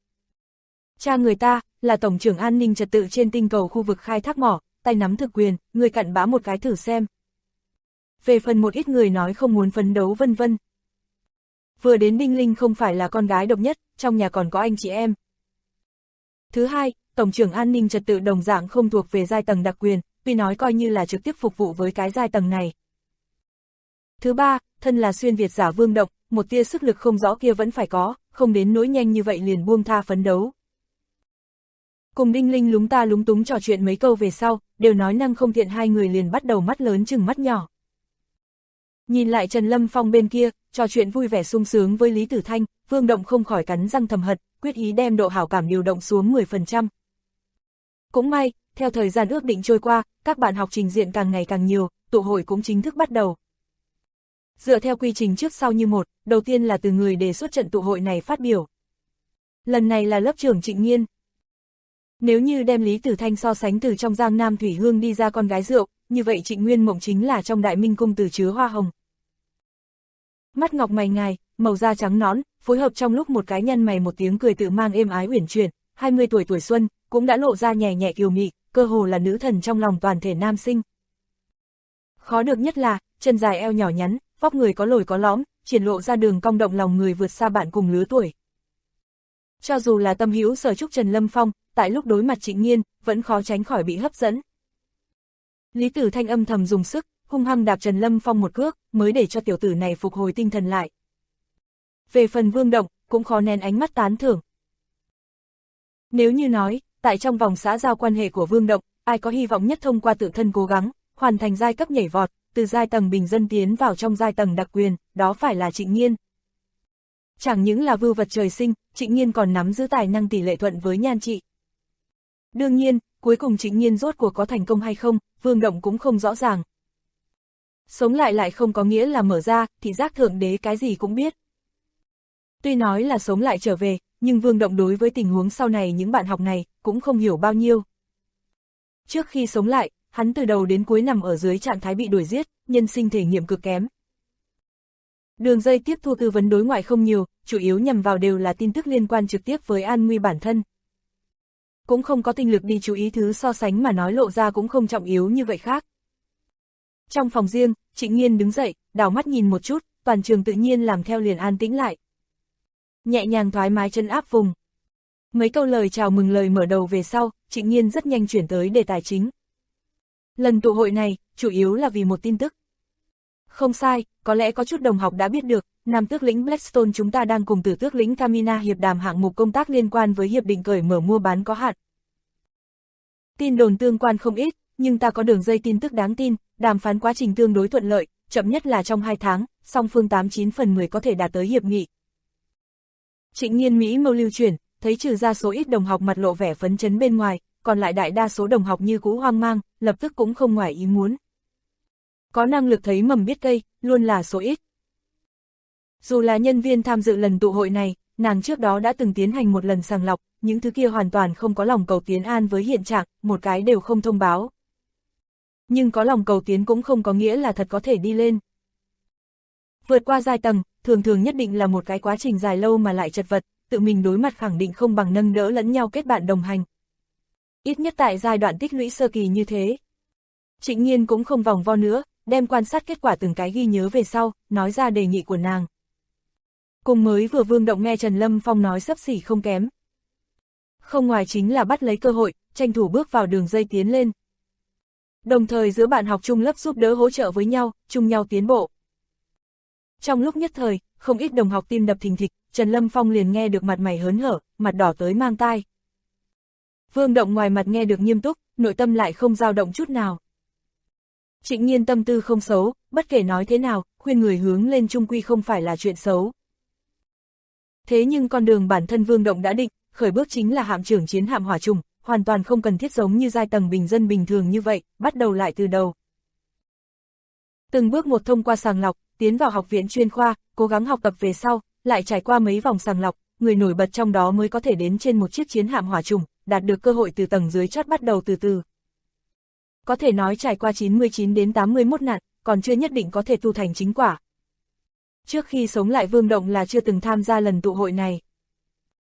Cha người ta, là Tổng trưởng an ninh trật tự trên tinh cầu khu vực khai thác mỏ, tay nắm thực quyền, người cặn bã một cái thử xem. Về phần một ít người nói không muốn phấn đấu vân vân. Vừa đến Đinh Linh không phải là con gái độc nhất, trong nhà còn có anh chị em. Thứ hai, Tổng trưởng an ninh trật tự đồng dạng không thuộc về giai tầng đặc quyền, tuy nói coi như là trực tiếp phục vụ với cái giai tầng này. Thứ ba, thân là xuyên Việt giả Vương Động, một tia sức lực không rõ kia vẫn phải có, không đến nỗi nhanh như vậy liền buông tha phấn đấu. Cùng Đinh Linh lúng ta lúng túng trò chuyện mấy câu về sau, đều nói năng không thiện, hai người liền bắt đầu mắt lớn chừng mắt nhỏ. Nhìn lại Trần Lâm Phong bên kia, trò chuyện vui vẻ sung sướng với Lý Tử Thanh, Vương Động không khỏi cắn răng thầm hận, quyết ý đem độ hảo cảm điều động xuống 10%. Cũng may, theo thời gian ước định trôi qua, các bạn học trình diện càng ngày càng nhiều, tụ hội cũng chính thức bắt đầu. Dựa theo quy trình trước sau như một, đầu tiên là từ người đề xuất trận tụ hội này phát biểu. Lần này là lớp trưởng Trịnh Nghiên. Nếu như đem Lý Tử Thanh so sánh từ trong Giang Nam Thủy Hương đi ra con gái rượu, như vậy Trịnh Nguyên Mộng chính là trong Đại Minh Cung từ chứa hoa hồng. Mắt ngọc mày ngài, màu da trắng nõn, phối hợp trong lúc một cái nhăn mày một tiếng cười tự mang êm ái uyển chuyển, 20 tuổi tuổi xuân, cũng đã lộ ra nhẹ nhẹ kiều mị, cơ hồ là nữ thần trong lòng toàn thể nam sinh. Khó được nhất là, chân dài eo nhỏ nhắn, vóc người có lồi có lõm, triển lộ ra đường cong động lòng người vượt xa bạn cùng lứa tuổi. Cho dù là tâm hữu sở trúc Trần Lâm Phong, tại lúc đối mặt Trịnh Nghiên, vẫn khó tránh khỏi bị hấp dẫn. Lý Tử Thanh âm thầm dùng sức, hung hăng đạp Trần Lâm Phong một cước, mới để cho tiểu tử này phục hồi tinh thần lại. Về phần Vương Động, cũng khó nén ánh mắt tán thưởng. Nếu như nói, tại trong vòng xã giao quan hệ của Vương Động, ai có hy vọng nhất thông qua tự thân cố gắng, hoàn thành giai cấp nhảy vọt, từ giai tầng bình dân tiến vào trong giai tầng đặc quyền, đó phải là Trịnh Nghiên. Chẳng những là vưu vật trời sinh, Trịnh Nghiên còn nắm giữ tài năng tỷ lệ thuận với nhan trị. Đương nhiên, cuối cùng Trịnh Nghiên rốt cuộc có thành công hay không, Vương Động cũng không rõ ràng. Sống lại không có nghĩa là mở ra, thị giác thượng đế cái gì cũng biết. Tuy nói là sống lại trở về, nhưng Vương Động đối với tình huống sau này những bạn học này, cũng không hiểu bao nhiêu. Trước khi sống lại, hắn từ đầu đến cuối nằm ở dưới trạng thái bị đuổi giết, nhân sinh thể nghiệm cực kém. Đường dây tiếp thu tư vấn đối ngoại không nhiều, chủ yếu nhằm vào đều là tin tức liên quan trực tiếp với an nguy bản thân. Cũng không có tinh lực đi chú ý thứ so sánh mà nói lộ ra cũng không trọng yếu như vậy khác. Trong phòng riêng, Trịnh Nghiên đứng dậy, đảo mắt nhìn một chút, toàn trường tự nhiên làm theo liền an tĩnh lại. Nhẹ nhàng thoải mái chân áp vùng. Mấy câu lời chào mừng lời mở đầu về sau, Trịnh Nghiên rất nhanh chuyển tới đề tài chính. Lần tụ hội này, chủ yếu là vì một tin tức. Không sai, có lẽ có chút đồng học đã biết được, Nam tước lĩnh Blackstone chúng ta đang cùng Tử tước lĩnh Camina hiệp đàm hạng mục công tác liên quan với hiệp định cởi mở mua bán có hạn. Tin đồn tương quan không ít, nhưng ta có đường dây tin tức đáng tin, đàm phán quá trình tương đối thuận lợi, chậm nhất là trong 2 tháng, song phương 89/10 có thể đạt tới hiệp nghị. Trịnh Nghiên Mỹ mâu lưu chuyển, thấy trừ ra số ít đồng học mặt lộ vẻ phấn chấn bên ngoài, còn lại đại đa số đồng học như cũ hoang mang, lập tức cũng không ngoài ý muốn. Có năng lực thấy mầm biết cây, luôn là số ít. Dù là nhân viên tham dự lần tụ hội này, nàng trước đó đã từng tiến hành một lần sàng lọc, những thứ kia hoàn toàn không có lòng cầu tiến an với hiện trạng, một cái đều không thông báo. Nhưng có lòng cầu tiến cũng không có nghĩa là thật có thể đi lên. Vượt qua giai tầng, thường thường nhất định là một cái quá trình dài lâu mà lại chật vật, tự mình đối mặt khẳng định không bằng nâng đỡ lẫn nhau kết bạn đồng hành. Ít nhất tại giai đoạn tích lũy sơ kỳ như thế. Trịnh Nghiên cũng không vòng vo nữa, đem quan sát kết quả từng cái ghi nhớ về sau, nói ra đề nghị của nàng. Cùng mới vừa Vương Động nghe Trần Lâm Phong nói xấp xỉ không kém. Không ngoài chính là bắt lấy cơ hội, tranh thủ bước vào đường dây tiến lên. Đồng thời giữa bạn học chung lớp giúp đỡ hỗ trợ với nhau, chung nhau tiến bộ. Trong lúc nhất thời, không ít đồng học tim đập thình thịch, Trần Lâm Phong liền nghe được mặt mày hớn hở, mặt đỏ tới mang tai. Vương Động ngoài mặt nghe được nghiêm túc, nội tâm lại không dao động chút nào. Trịnh Nghiên tâm tư không xấu, bất kể nói thế nào, khuyên người hướng lên chung quy không phải là chuyện xấu. Thế nhưng con đường bản thân Vương Động đã định, khởi bước chính là hạm trưởng chiến hạm hỏa trùng, hoàn toàn không cần thiết giống như giai tầng bình dân bình thường như vậy, bắt đầu lại từ đầu. Từng bước một thông qua sàng lọc, tiến vào học viện chuyên khoa, cố gắng học tập về sau, lại trải qua mấy vòng sàng lọc, người nổi bật trong đó mới có thể đến trên một chiếc chiến hạm hỏa trùng, đạt được cơ hội từ tầng dưới chót bắt đầu từ từ. Có thể nói trải qua 99 đến 81 nạn, còn chưa nhất định có thể tu thành chính quả. Trước khi sống lại Vương Động là chưa từng tham gia lần tụ hội này.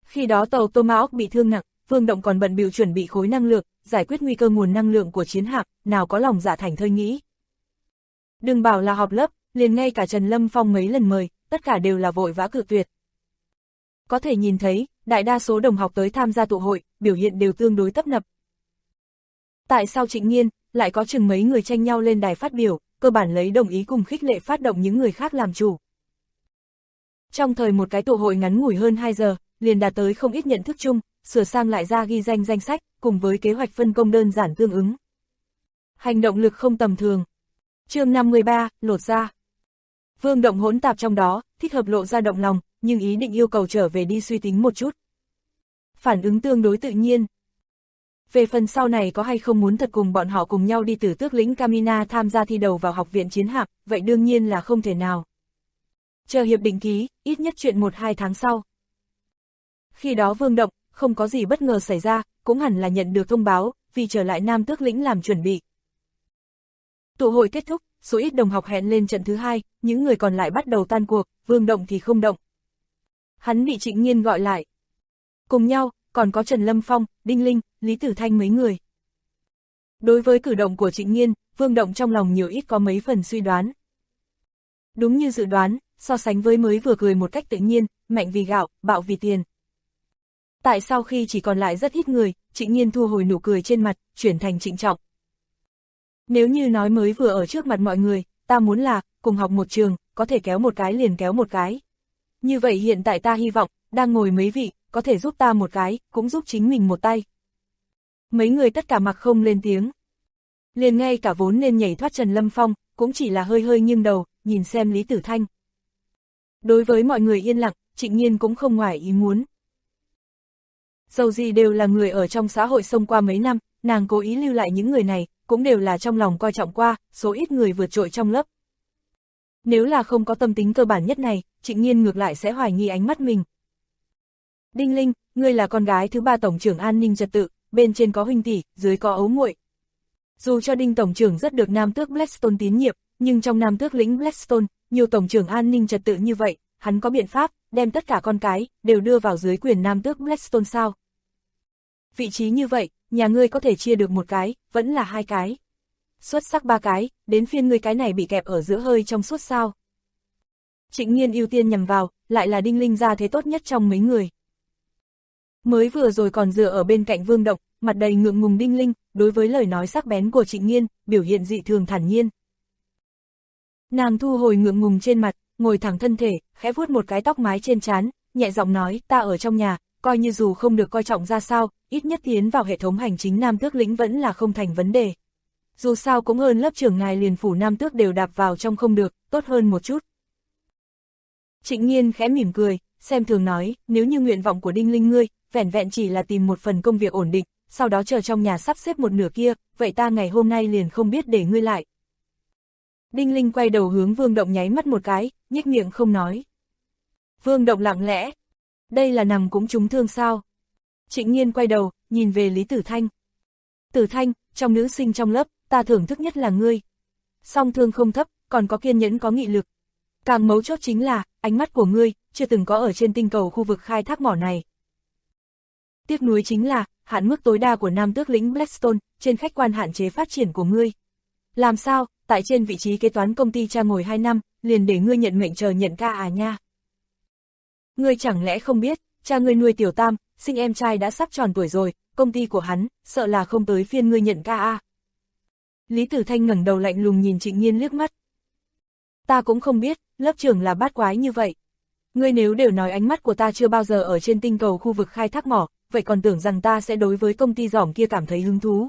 Khi đó tàu Tomahawk bị thương nặng, Vương Động còn bận bịu chuẩn bị khối năng lượng, giải quyết nguy cơ nguồn năng lượng của chiến hạm, nào có lòng dạ thảnh thơi nghĩ. Đừng bảo là họp lớp, liền ngay cả Trần Lâm Phong mấy lần mời, tất cả đều là vội vã cự tuyệt. Có thể nhìn thấy, đại đa số đồng học tới tham gia tụ hội, biểu hiện đều tương đối tấp nập. Tại sao Trịnh Nghiên, lại có chừng mấy người tranh nhau lên đài phát biểu, cơ bản lấy đồng ý cùng khích lệ phát động những người khác làm chủ. Trong thời một cái tụ hội ngắn ngủi hơn 2 giờ, liền đạt tới không ít nhận thức chung, sửa sang lại ra ghi danh danh sách, cùng với kế hoạch phân công đơn giản tương ứng. Hành động lực không tầm thường. Chương 53, lột ra. Vương Động hỗn tạp trong đó, thích hợp lộ ra động lòng, nhưng ý định yêu cầu trở về đi suy tính một chút. Phản ứng tương đối tự nhiên. Về phần sau này có hay không muốn thật cùng bọn họ cùng nhau đi Tử Tước lĩnh Kamina tham gia thi đầu vào học viện chiến hạm, vậy đương nhiên là không thể nào. Chờ hiệp định ký, ít nhất chuyện 1-2 tháng sau. Khi đó Vương Động, không có gì bất ngờ xảy ra, cũng hẳn là nhận được thông báo, vì trở lại Nam Tước lĩnh làm chuẩn bị. Tụ hội kết thúc, số ít đồng học hẹn lên trận thứ 2, những người còn lại bắt đầu tan cuộc, Vương Động thì không động. Hắn bị Trịnh Nghiên gọi lại. Cùng nhau, còn có Trần Lâm Phong, Đinh Linh, Lý Tử Thanh mấy người. Đối với cử động của Trịnh Nghiên, Vương Động trong lòng nhiều ít có mấy phần suy đoán. Đúng như dự đoán, so sánh với mới vừa cười một cách tự nhiên, mạnh vì gạo, bạo vì tiền. Tại sao khi chỉ còn lại rất ít người, Trịnh Nghiên thu hồi nụ cười trên mặt, chuyển thành trịnh trọng. Nếu như nói mới vừa ở trước mặt mọi người, ta muốn là, cùng học một trường, có thể kéo một cái liền kéo một cái. Như vậy hiện tại ta hy vọng, đang ngồi mấy vị, có thể giúp ta một cái, cũng giúp chính mình một tay. Mấy người tất cả mặc không lên tiếng. Liền ngay cả vốn nên nhảy thoát Trần Lâm Phong, cũng chỉ là hơi hơi nghiêng đầu, nhìn xem Lý Tử Thanh. Đối với mọi người yên lặng, Trịnh Nghiên cũng không ngoài ý muốn. Dầu gì đều là người ở trong xã hội xông qua mấy năm, nàng cố ý lưu lại những người này, cũng đều là trong lòng coi trọng qua, số ít người vượt trội trong lớp. Nếu là không có tâm tính cơ bản nhất này, Trịnh Nghiên ngược lại sẽ hoài nghi ánh mắt mình. Đinh Linh, ngươi là con gái thứ 3 tổng trưởng an ninh trật tự, bên trên có huynh tỷ, dưới có ấu muội. Dù cho Đinh tổng trưởng rất được Nam Tước Blackstone tín nhiệm, nhưng trong Nam Tước lĩnh Blackstone, nhiều tổng trưởng an ninh trật tự như vậy, hắn có biện pháp đem tất cả con cái đều đưa vào dưới quyền Nam Tước Blackstone sao? Vị trí như vậy, nhà ngươi có thể chia được một cái, vẫn là 2 cái. Xuất sắc 3 cái, đến phiên ngươi cái này bị kẹp ở giữa hơi trong suốt sao? Trịnh Nghiên ưu tiên nhằm vào, lại là Đinh Linh ra thế tốt nhất trong mấy người. Mới vừa rồi còn dựa ở bên cạnh Vương Động, mặt đầy ngượng ngùng Đinh Linh, đối với lời nói sắc bén của Trịnh Nghiên, biểu hiện dị thường thản nhiên. Nàng thu hồi ngượng ngùng trên mặt, ngồi thẳng thân thể, khẽ vuốt một cái tóc mái trên trán, nhẹ giọng nói, ta ở trong nhà, coi như dù không được coi trọng ra sao, ít nhất tiến vào hệ thống hành chính Nam Tước lĩnh vẫn là không thành vấn đề. Dù sao cũng hơn lớp trưởng ngài liền phủ Nam Tước đều đạp vào trong không được, tốt hơn một chút. Trịnh Nghiên khẽ mỉm cười, xem thường nói, nếu như nguyện vọng của Đinh Linh ngươi, vẻn vẹn chỉ là tìm một phần công việc ổn định, sau đó chờ trong nhà sắp xếp một nửa kia, vậy ta ngày hôm nay liền không biết để ngươi lại. Đinh Linh quay đầu hướng Vương Động nháy mắt một cái, nhếch miệng không nói. Vương Động lặng lẽ, đây là nằm cũng trúng thương sao? Trịnh Nghiên quay đầu, nhìn về Lý Tử Thanh. Tử Thanh, trong nữ sinh trong lớp, ta thưởng thức nhất là ngươi. Song thương không thấp, còn có kiên nhẫn có nghị lực. Càng mấu chốt chính là, ánh mắt của ngươi, chưa từng có ở trên tinh cầu khu vực khai thác mỏ này. Tiếc nuối chính là, hạn mức tối đa của Nam Tước lĩnh Blackstone, trên khách quan hạn chế phát triển của ngươi. Làm sao, tại trên vị trí kế toán công ty cha ngồi 2 năm, liền để ngươi nhận mệnh chờ nhận ca à nha. Ngươi chẳng lẽ không biết, cha ngươi nuôi Tiểu Tam, sinh em trai đã sắp tròn tuổi rồi, công ty của hắn, sợ là không tới phiên ngươi nhận ca à. Lý Tử Thanh ngẩng đầu lạnh lùng nhìn Trịnh Nghiên liếc mắt. Ta cũng không biết, lớp trưởng là bát quái như vậy. Ngươi nếu đều nói ánh mắt của ta chưa bao giờ ở trên tinh cầu khu vực khai thác mỏ, vậy còn tưởng rằng ta sẽ đối với công ty giỏm kia cảm thấy hứng thú.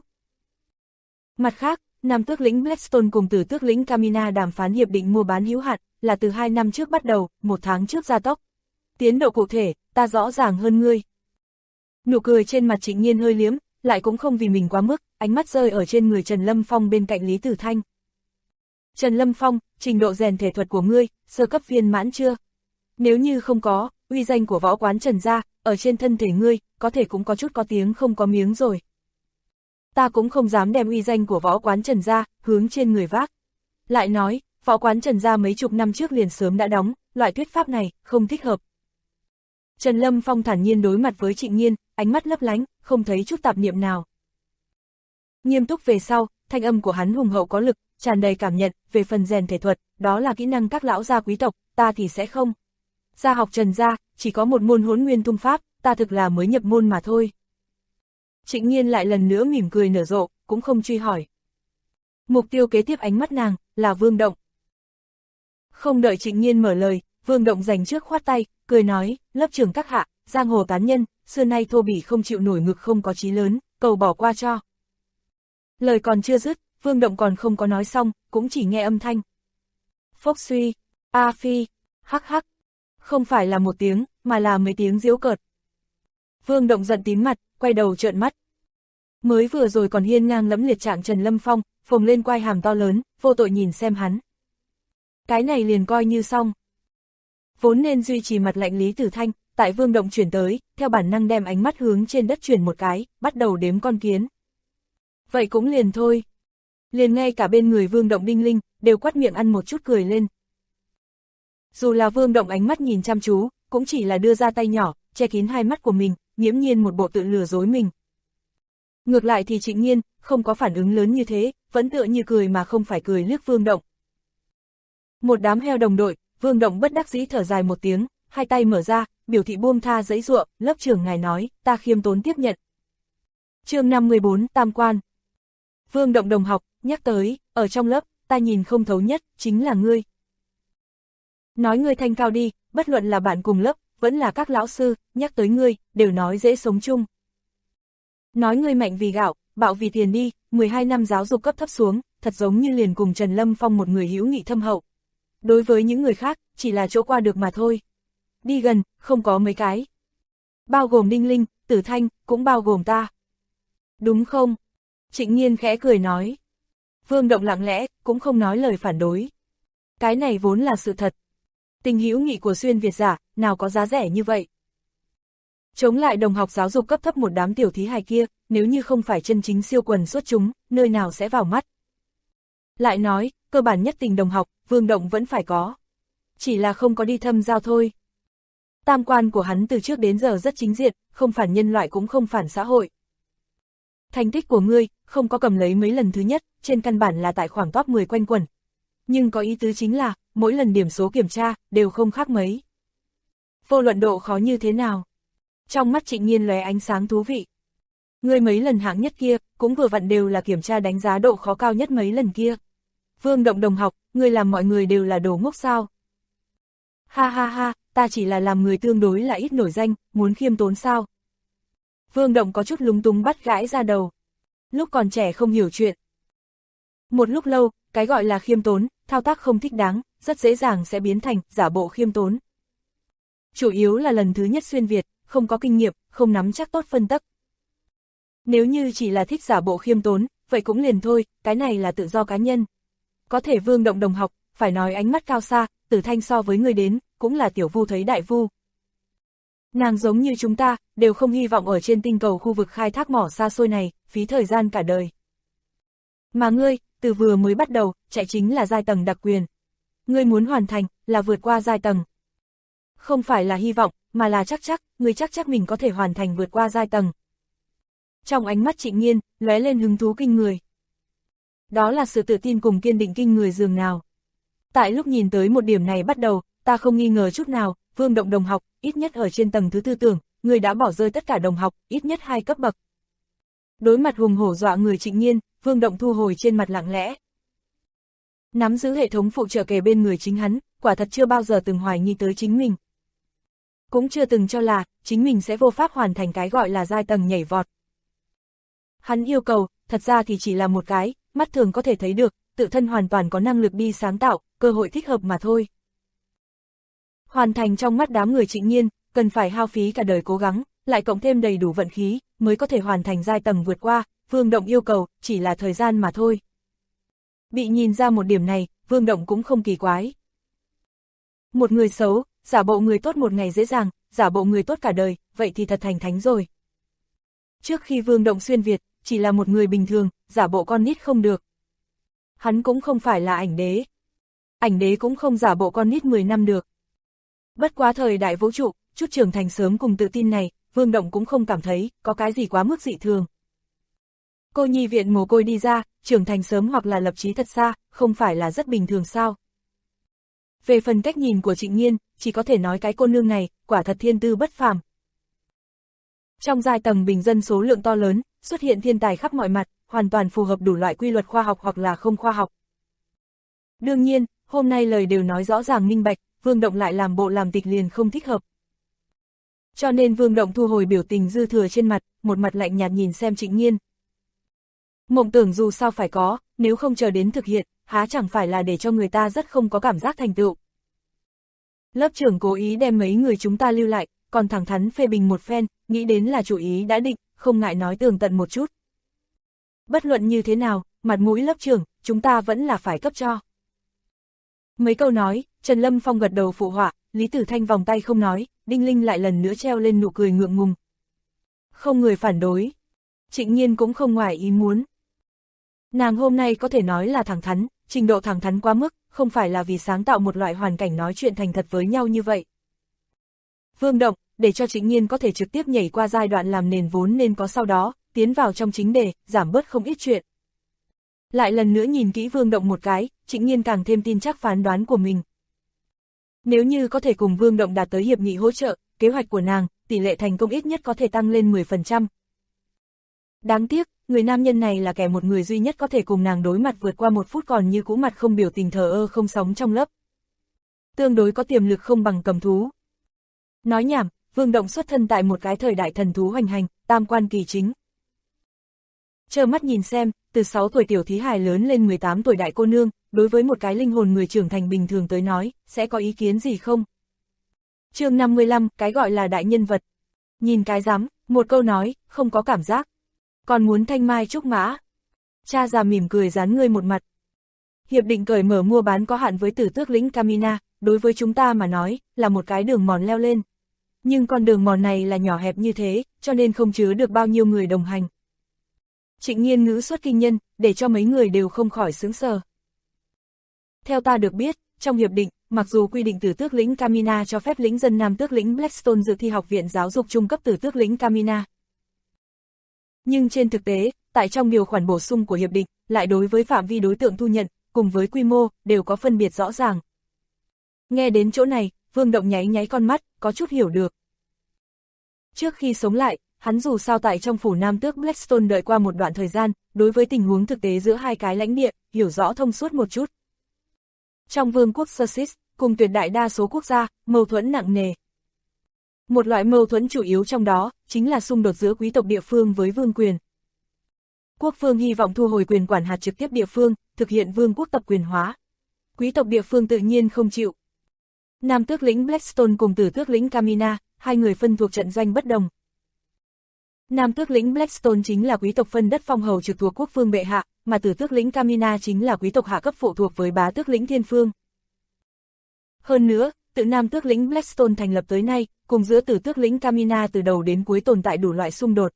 Mặt khác, Nam Tước lĩnh Blackstone cùng Tử Tước lĩnh Kamina đàm phán hiệp định mua bán hữu hạn, là từ 2 năm trước bắt đầu, 1 tháng trước gia tốc. Tiến độ cụ thể, ta rõ ràng hơn ngươi. Nụ cười trên mặt Trịnh Nghiên hơi liếm, lại cũng không vì mình quá mức, ánh mắt rơi ở trên người Trần Lâm Phong bên cạnh Lý Tử Thanh. Trần Lâm Phong, trình độ rèn thể thuật của ngươi, sơ cấp viên mãn chưa? Nếu như không có, uy danh của võ quán Trần gia, ở trên thân thể ngươi, có thể cũng có chút có tiếng không có miếng rồi. Ta cũng không dám đem uy danh của võ quán Trần gia, hướng trên người vác. Lại nói, võ quán Trần gia mấy chục năm trước liền sớm đã đóng, loại thuyết pháp này, không thích hợp. Trần Lâm Phong thản nhiên đối mặt với Trịnh Nhiên, ánh mắt lấp lánh, không thấy chút tạp niệm nào. Nghiêm túc về sau, thanh âm của hắn hùng hậu có lực, tràn đầy cảm nhận, về phần rèn thể thuật, đó là kỹ năng các lão gia quý tộc, ta thì sẽ không. Gia học Trần gia, chỉ có một môn Hỗn Nguyên Tung Pháp, ta thực là mới nhập môn mà thôi. Trịnh Nhiên lại lần nữa mỉm cười nở rộ, cũng không truy hỏi. Mục tiêu kế tiếp ánh mắt nàng, là Vương Động. Không đợi Trịnh Nhiên mở lời, Vương Động dành trước khoát tay, cười nói, lớp trưởng các hạ, giang hồ tán nhân, xưa nay thô bỉ không chịu nổi ngực không có chí lớn, cầu bỏ qua cho. Lời còn chưa dứt, Vương Động còn không có nói xong, cũng chỉ nghe âm thanh. Phốc suy, a phi, hắc hắc, không phải là một tiếng, mà là mấy tiếng giễu cợt. Vương Động giận tím mặt, quay đầu trợn mắt. Mới vừa rồi còn hiên ngang lẫm liệt trạng Trần Lâm Phong, phồng lên quai hàm to lớn, vô tội nhìn xem hắn. Cái này liền coi như xong. Vốn nên duy trì mặt lạnh Lý Tử Thanh, tại Vương Động chuyển tới, theo bản năng đem ánh mắt hướng trên đất chuyển một cái, bắt đầu đếm con kiến. Vậy cũng liền thôi. Liền ngay cả bên người Vương Động đinh linh, đều quắt miệng ăn một chút cười lên. Dù là Vương Động ánh mắt nhìn chăm chú, cũng chỉ là đưa ra tay nhỏ, che kín hai mắt của mình, nghiễm nhiên một bộ tự lừa dối mình. Ngược lại thì Trịnh Nhiên, không có phản ứng lớn như thế, vẫn tựa như cười mà không phải cười liếc Vương Động. Một đám heo đồng đội, Vương Động bất đắc dĩ thở dài một tiếng, hai tay mở ra, biểu thị buông tha giãy giụa, lớp trưởng ngài nói, ta khiêm tốn tiếp nhận. Chương 54, Tam Quan. Vương Động đồng học, nhắc tới, ở trong lớp, ta nhìn không thấu nhất, chính là ngươi. Nói ngươi thanh cao đi, bất luận là bạn cùng lớp, vẫn là các lão sư, nhắc tới ngươi, đều nói dễ sống chung. Nói ngươi mạnh vì gạo, bạo vì tiền đi, 12 năm giáo dục cấp thấp xuống, thật giống như liền cùng Trần Lâm Phong một người hữu nghị thâm hậu. Đối với những người khác, chỉ là chỗ qua được mà thôi. Đi gần, không có mấy cái. Bao gồm Đinh Linh, Tử Thanh, cũng bao gồm ta. Đúng không? Trịnh Nhiên khẽ cười nói. Vương Động lặng lẽ, cũng không nói lời phản đối. Cái này vốn là sự thật. Tình hữu nghị của xuyên Việt giả, nào có giá rẻ như vậy. Chống lại đồng học giáo dục cấp thấp một đám tiểu thí hài kia, nếu như không phải chân chính siêu quần xuất chúng, nơi nào sẽ vào mắt. Lại nói, cơ bản nhất tình đồng học, Vương Động vẫn phải có. Chỉ là không có đi thâm giao thôi. Tam quan của hắn từ trước đến giờ rất chính diện, không phản nhân loại cũng không phản xã hội. Thành tích của ngươi, không có cầm lấy mấy lần thứ nhất, trên căn bản là tại khoảng top 10 quanh quẩn. Nhưng có ý tứ chính là, mỗi lần điểm số kiểm tra, đều không khác mấy. Vô luận độ khó như thế nào? Trong mắt Trịnh Nhiên lóe ánh sáng thú vị. Ngươi mấy lần hạng nhất kia, cũng vừa vặn đều là kiểm tra đánh giá độ khó cao nhất mấy lần kia. Vương Động đồng học, ngươi làm mọi người đều là đồ ngốc sao? Ha ha ha, ta chỉ là làm người tương đối là ít nổi danh, muốn khiêm tốn sao? Vương Động có chút lúng túng bắt gãi ra đầu. Lúc còn trẻ không hiểu chuyện. Một lúc lâu, cái gọi là khiêm tốn, thao tác không thích đáng, rất dễ dàng sẽ biến thành giả bộ khiêm tốn. Chủ yếu là lần thứ nhất xuyên Việt, không có kinh nghiệm, không nắm chắc tốt phân tắc. Nếu như chỉ là thích giả bộ khiêm tốn, vậy cũng liền thôi, cái này là tự do cá nhân. Có thể Vương Động đồng học, phải nói ánh mắt cao xa, Tử Thanh so với người đến, cũng là tiểu vu thấy đại vu. Nàng giống như chúng ta, đều không hy vọng ở trên tinh cầu khu vực khai thác mỏ xa xôi này, phí thời gian cả đời. Mà ngươi, từ vừa mới bắt đầu, chạy chính là giai tầng đặc quyền. Ngươi muốn hoàn thành, là vượt qua giai tầng. Không phải là hy vọng, mà là chắc, ngươi chắc mình có thể hoàn thành vượt qua giai tầng. Trong ánh mắt Trịnh Nhiên, lóe lên hứng thú kinh người. Đó là sự tự tin cùng kiên định kinh người dường nào. Tại lúc nhìn tới một điểm này bắt đầu, ta không nghi ngờ chút nào, Vương Động đồng học, ít nhất ở trên tầng thứ tư tưởng, người đã bỏ rơi tất cả đồng học, ít nhất 2 cấp bậc. Đối mặt hùng hổ dọa người Trịnh Nhiên, Vương Động thu hồi trên mặt lặng lẽ. Nắm giữ hệ thống phụ trợ kề bên người chính hắn, quả thật chưa bao giờ từng hoài nghi tới chính mình. Cũng chưa từng cho là, chính mình sẽ vô pháp hoàn thành cái gọi là giai tầng nhảy vọt. Hắn yêu cầu, thật ra thì chỉ là một cái, mắt thường có thể thấy được, tự thân hoàn toàn có năng lực đi sáng tạo, cơ hội thích hợp mà thôi. Hoàn thành trong mắt đám người Trịnh Nhiên, cần phải hao phí cả đời cố gắng, lại cộng thêm đầy đủ vận khí, mới có thể hoàn thành giai tầng vượt qua, Vương Động yêu cầu, chỉ là thời gian mà thôi. Bị nhìn ra một điểm này, Vương Động cũng không kỳ quái. Một người xấu, giả bộ người tốt một ngày dễ dàng, giả bộ người tốt cả đời, vậy thì thật thành thánh rồi. Trước khi Vương Động xuyên Việt, chỉ là một người bình thường, giả bộ con nít không được. Hắn cũng không phải là ảnh đế. Ảnh đế cũng không giả bộ con nít 10 năm được. Bất quá thời đại vũ trụ, chút trưởng thành sớm cùng tự tin này, Vương Động cũng không cảm thấy có cái gì quá mức dị thường. Cô nhi viện mồ côi đi ra, trưởng thành sớm hoặc là lập chí thật xa, không phải là rất bình thường sao? Về phần cách nhìn của Trịnh Nhiên, chỉ có thể nói cái cô nương này, quả thật thiên tư bất phàm. Trong giai tầng bình dân số lượng to lớn, xuất hiện thiên tài khắp mọi mặt, hoàn toàn phù hợp đủ loại quy luật khoa học hoặc là không khoa học. Đương nhiên, hôm nay lời đều nói rõ ràng minh bạch, Vương Động lại làm bộ làm tịch liền không thích hợp. Cho nên Vương Động thu hồi biểu tình dư thừa trên mặt, một mặt lạnh nhạt nhìn xem Trịnh Nhiên. Mộng tưởng dù sao phải có, nếu không chờ đến thực hiện, há chẳng phải là để cho người ta rất không có cảm giác thành tựu. Lớp trưởng cố ý đem mấy người chúng ta lưu lại, còn thẳng thắn phê bình một phen, nghĩ đến là chủ ý đã định, không ngại nói tường tận một chút. Bất luận như thế nào, mặt mũi lớp trưởng, chúng ta vẫn là phải cấp cho. Mấy câu nói, Trần Lâm Phong gật đầu phụ họa, Lý Tử Thanh vòng tay không nói, Đinh Linh lại lần nữa treo lên nụ cười ngượng ngùng. Không người phản đối. Trịnh Nhiên cũng không ngoài ý muốn. Nàng hôm nay có thể nói là thẳng thắn, trình độ thẳng thắn quá mức, không phải là vì sáng tạo một loại hoàn cảnh nói chuyện thành thật với nhau như vậy. Vương Động, để cho Trịnh Nhiên có thể trực tiếp nhảy qua giai đoạn làm nền vốn nên có sau đó, tiến vào trong chính đề, giảm bớt không ít chuyện. Lại lần nữa nhìn kỹ Vương Động một cái, Trịnh Nhiên càng thêm tin chắc phán đoán của mình. Nếu như có thể cùng Vương Động đạt tới hiệp nghị hỗ trợ, kế hoạch của nàng, tỷ lệ thành công ít nhất có thể tăng lên 10%. Đáng tiếc, người nam nhân này là một người duy nhất có thể cùng nàng đối mặt vượt qua 1 phút còn như cũ mặt không biểu tình thờ ơ không sóng trong lớp. Tương đối có tiềm lực không bằng cầm thú. Nói nhảm, Vương Động xuất thân tại một cái thời đại thần thú hoành hành, tam quan kỳ chính. Trơ mắt nhìn xem, từ 6 tuổi tiểu thí hài lớn lên 18 tuổi đại cô nương, đối với một cái linh hồn người trưởng thành bình thường tới nói, sẽ có ý kiến gì không? Chương 55, cái gọi là đại nhân vật. Nhìn cái rắm, một câu nói, không có cảm giác. Còn muốn thanh mai trúc mã. Cha già mỉm cười dán ngươi một mặt. Hiệp định cởi mở mua bán có hạn với Tử Tước lĩnh Camina, đối với chúng ta mà nói, là một cái đường mòn leo lên. Nhưng con đường mòn này là nhỏ hẹp như thế, cho nên không chứa được bao nhiêu người đồng hành. Trịnh Nhiên ngữ xuất kinh nhân, để cho mấy người đều không khỏi sững sờ. Theo ta được biết, trong hiệp định, mặc dù quy định Tử Tước lĩnh Camina cho phép lĩnh dân Nam Tước lĩnh Blackstone dự thi học viện giáo dục trung cấp Tử Tước lĩnh Camina. Nhưng trên thực tế, tại trong điều khoản bổ sung của hiệp định, lại đối với phạm vi đối tượng thu nhận, cùng với quy mô, đều có phân biệt rõ ràng. Nghe đến chỗ này, Vương Động nháy nháy con mắt, có chút hiểu được. Trước khi sống lại, hắn dù sao tại trong phủ Nam Tước Blackstone đợi qua một đoạn thời gian, đối với tình huống thực tế giữa hai cái lãnh địa, hiểu rõ thông suốt một chút. Trong vương quốc Sussex, cùng tuyệt đại đa số quốc gia, mâu thuẫn nặng nề. Một loại mâu thuẫn chủ yếu trong đó, chính là xung đột giữa quý tộc địa phương với vương quyền. Quốc vương hy vọng thu hồi quyền quản hạt trực tiếp địa phương, thực hiện vương quốc tập quyền hóa. Quý tộc địa phương tự nhiên không chịu. Nam Tước lĩnh Blackstone cùng Tử Tước lĩnh Camina, hai người phân thuộc trận doanh bất đồng. Nam Tước lĩnh Blackstone chính là quý tộc phân đất phong hầu trực thuộc quốc vương bệ hạ, mà Tử Tước lĩnh Camina chính là quý tộc hạ cấp phụ thuộc với bá tước lĩnh thiên phương. Hơn nữa, tự Nam Tước lĩnh Blackstone thành lập tới nay, cùng giữa Tử Tước lĩnh Camina từ đầu đến cuối tồn tại đủ loại xung đột.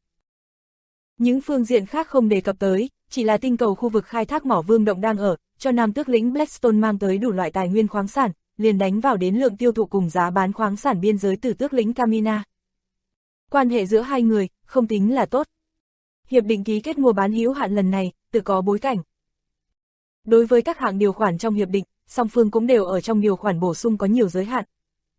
Những phương diện khác không đề cập tới, chỉ là tinh cầu khu vực khai thác mỏ Vương Động đang ở, cho Nam Tước lĩnh Blackstone mang tới đủ loại tài nguyên khoáng sản, liền đánh vào đến lượng tiêu thụ cùng giá bán khoáng sản biên giới Tử Tước lĩnh Camina. Quan hệ giữa hai người, không tính là tốt. Hiệp định ký kết mua bán hữu hạn lần này, tự có bối cảnh. Đối với các hạng điều khoản trong hiệp định, song phương cũng đều ở trong điều khoản bổ sung có nhiều giới hạn.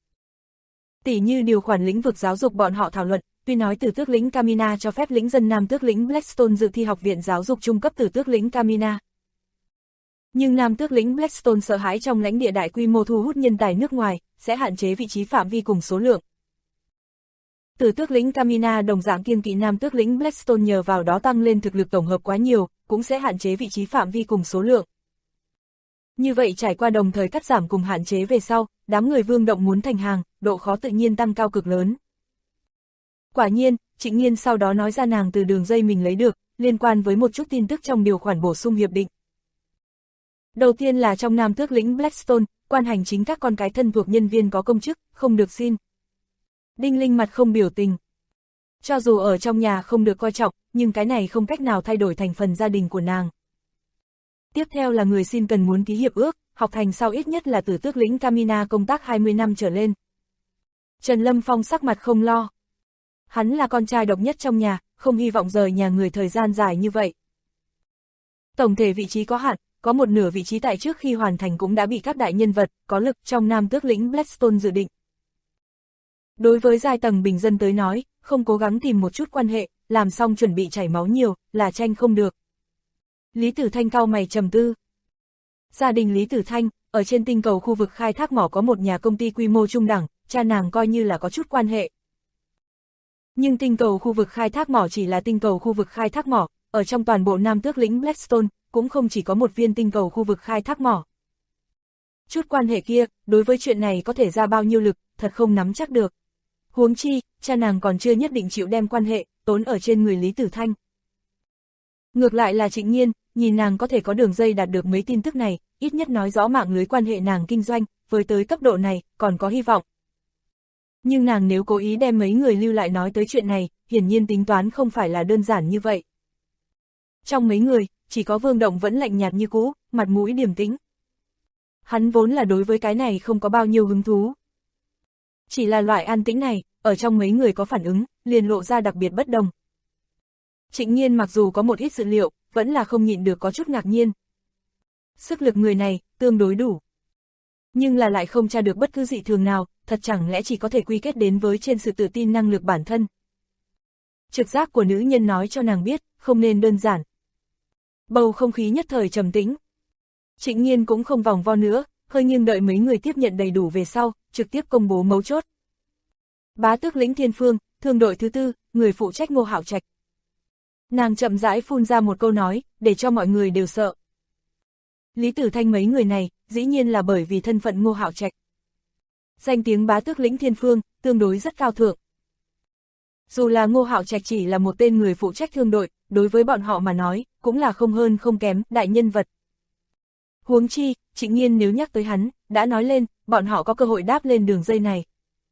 Tỷ như điều khoản lĩnh vực giáo dục bọn họ thảo luận, tuy nói Tử Tước lĩnh Camina cho phép lĩnh dân Nam Tước lĩnh Blackstone dự thi học viện giáo dục trung cấp Tử Tước lĩnh Camina. Nhưng Nam Tước lĩnh Blackstone sợ hãi trong lãnh địa đại quy mô thu hút nhân tài nước ngoài, sẽ hạn chế vị trí phạm vi cùng số lượng. Tử Tước lĩnh Camina đồng dạng kiêng kỵ Nam Tước lĩnh Blackstone nhờ vào đó tăng lên thực lực tổng hợp quá nhiều, cũng sẽ hạn chế vị trí phạm vi cùng số lượng. Như vậy trải qua đồng thời cắt giảm cùng hạn chế về sau, đám người Vương Động muốn thành hàng, độ khó tự nhiên tăng cao cực lớn. Quả nhiên, Trịnh Nhiên sau đó nói ra nàng từ đường dây mình lấy được, liên quan với một chút tin tức trong điều khoản bổ sung hiệp định. Đầu tiên là trong Nam Tước lĩnh Blackstone, quan hành chính các con cái thân thuộc nhân viên có công chức, không được xin. Đinh Linh mặt không biểu tình. Cho dù ở trong nhà không được coi trọng, nhưng cái này không cách nào thay đổi thành phần gia đình của nàng. Tiếp theo là người xin cần muốn ký hiệp ước, học thành sau ít nhất là Tử Tước lĩnh Camina công tác 20 năm trở lên. Trần Lâm Phong sắc mặt không lo. Hắn là con trai độc nhất trong nhà, không hy vọng rời nhà người thời gian dài như vậy. Tổng thể vị trí có hạn, có một nửa vị trí tại trước khi hoàn thành cũng đã bị các đại nhân vật, có lực trong Nam Tước lĩnh Blackstone dự định. Đối với giai tầng bình dân tới nói, không cố gắng tìm một chút quan hệ, làm xong chuẩn bị chảy máu nhiều, là tranh không được. Lý Tử Thanh cau mày trầm tư. Gia đình Lý Tử Thanh, ở trên tinh cầu khu vực khai thác mỏ có một nhà công ty quy mô trung đẳng, cha nàng coi như là có chút quan hệ. Nhưng tinh cầu khu vực khai thác mỏ chỉ là tinh cầu khu vực khai thác mỏ, ở trong toàn bộ Nam Tước lĩnh Blackstone, cũng không chỉ có một viên tinh cầu khu vực khai thác mỏ. Chút quan hệ kia, đối với chuyện này có thể ra bao nhiêu lực, thật không nắm chắc được. Huống chi, cha nàng còn chưa nhất định chịu đem quan hệ, tốn ở trên người Lý Tử Thanh. Ngược lại là Trịnh Nhiên, nhìn nàng có thể có đường dây đạt được mấy tin tức này, ít nhất nói rõ mạng lưới quan hệ nàng kinh doanh, với tới cấp độ này, còn có hy vọng. Nhưng nàng nếu cố ý đem mấy người lưu lại nói tới chuyện này, hiển nhiên tính toán không phải là đơn giản như vậy. Trong mấy người, chỉ có Vương Động vẫn lạnh nhạt như cũ, mặt mũi điềm tĩnh. Hắn vốn là đối với cái này không có bao nhiêu hứng thú. Chỉ là loại an tĩnh này, ở trong mấy người có phản ứng, liền lộ ra đặc biệt bất đồng. Trịnh Nhiên mặc dù có một ít dự liệu, vẫn là không nhịn được có chút ngạc nhiên. Sức lực người này, tương đối đủ. Nhưng là lại không tra được bất cứ dị thường nào, thật chẳng lẽ chỉ có thể quy kết đến với trên sự tự tin năng lực bản thân. Trực giác của nữ nhân nói cho nàng biết, không nên đơn giản. Bầu không khí nhất thời trầm tĩnh. Trịnh Nhiên cũng không vòng vo nữa, hơi nghiêng đợi mấy người tiếp nhận đầy đủ về sau, trực tiếp công bố mấu chốt. Bá tước lĩnh Thiên Phương, thương đội thứ 4, người phụ trách Ngô Hạo Trạch. Nàng chậm rãi phun ra một câu nói, để cho mọi người đều sợ. Lý Tử Thanh mấy người này, dĩ nhiên là bởi vì thân phận Ngô Hạo Trạch. Danh tiếng bá tước lĩnh Thiên Phương, tương đối rất cao thượng. Dù là Ngô Hạo Trạch chỉ là một tên người phụ trách thương đội, đối với bọn họ mà nói, cũng là không hơn không kém, đại nhân vật. Huống chi, Trịnh Nhiên nếu nhắc tới hắn, đã nói lên, bọn họ có cơ hội đáp lên đường dây này.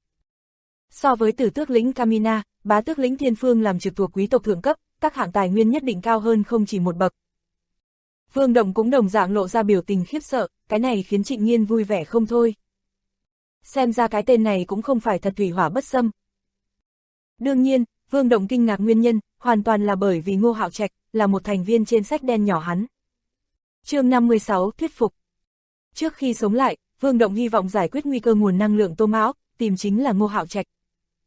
So với Tử tước lĩnh Camina, bá tước lĩnh Thiên Phương làm trực thuộc quý tộc thượng cấp, các hạng tài nguyên nhất định cao hơn không chỉ một bậc. Vương Động cũng đồng dạng lộ ra biểu tình khiếp sợ, cái này khiến Trịnh Nhiên vui vẻ không thôi. Xem ra cái tên này cũng không phải thật thủy hỏa bất xâm. Đương nhiên, Vương Động kinh ngạc nguyên nhân, hoàn toàn là bởi vì Ngô Hạo Trạch, là một thành viên trên sách đen nhỏ hắn. Chương 56, thuyết phục. Trước khi sống lại, Vương Động hy vọng giải quyết nguy cơ nguồn năng lượng Tô Mão, tìm chính là Ngô Hạo Trạch.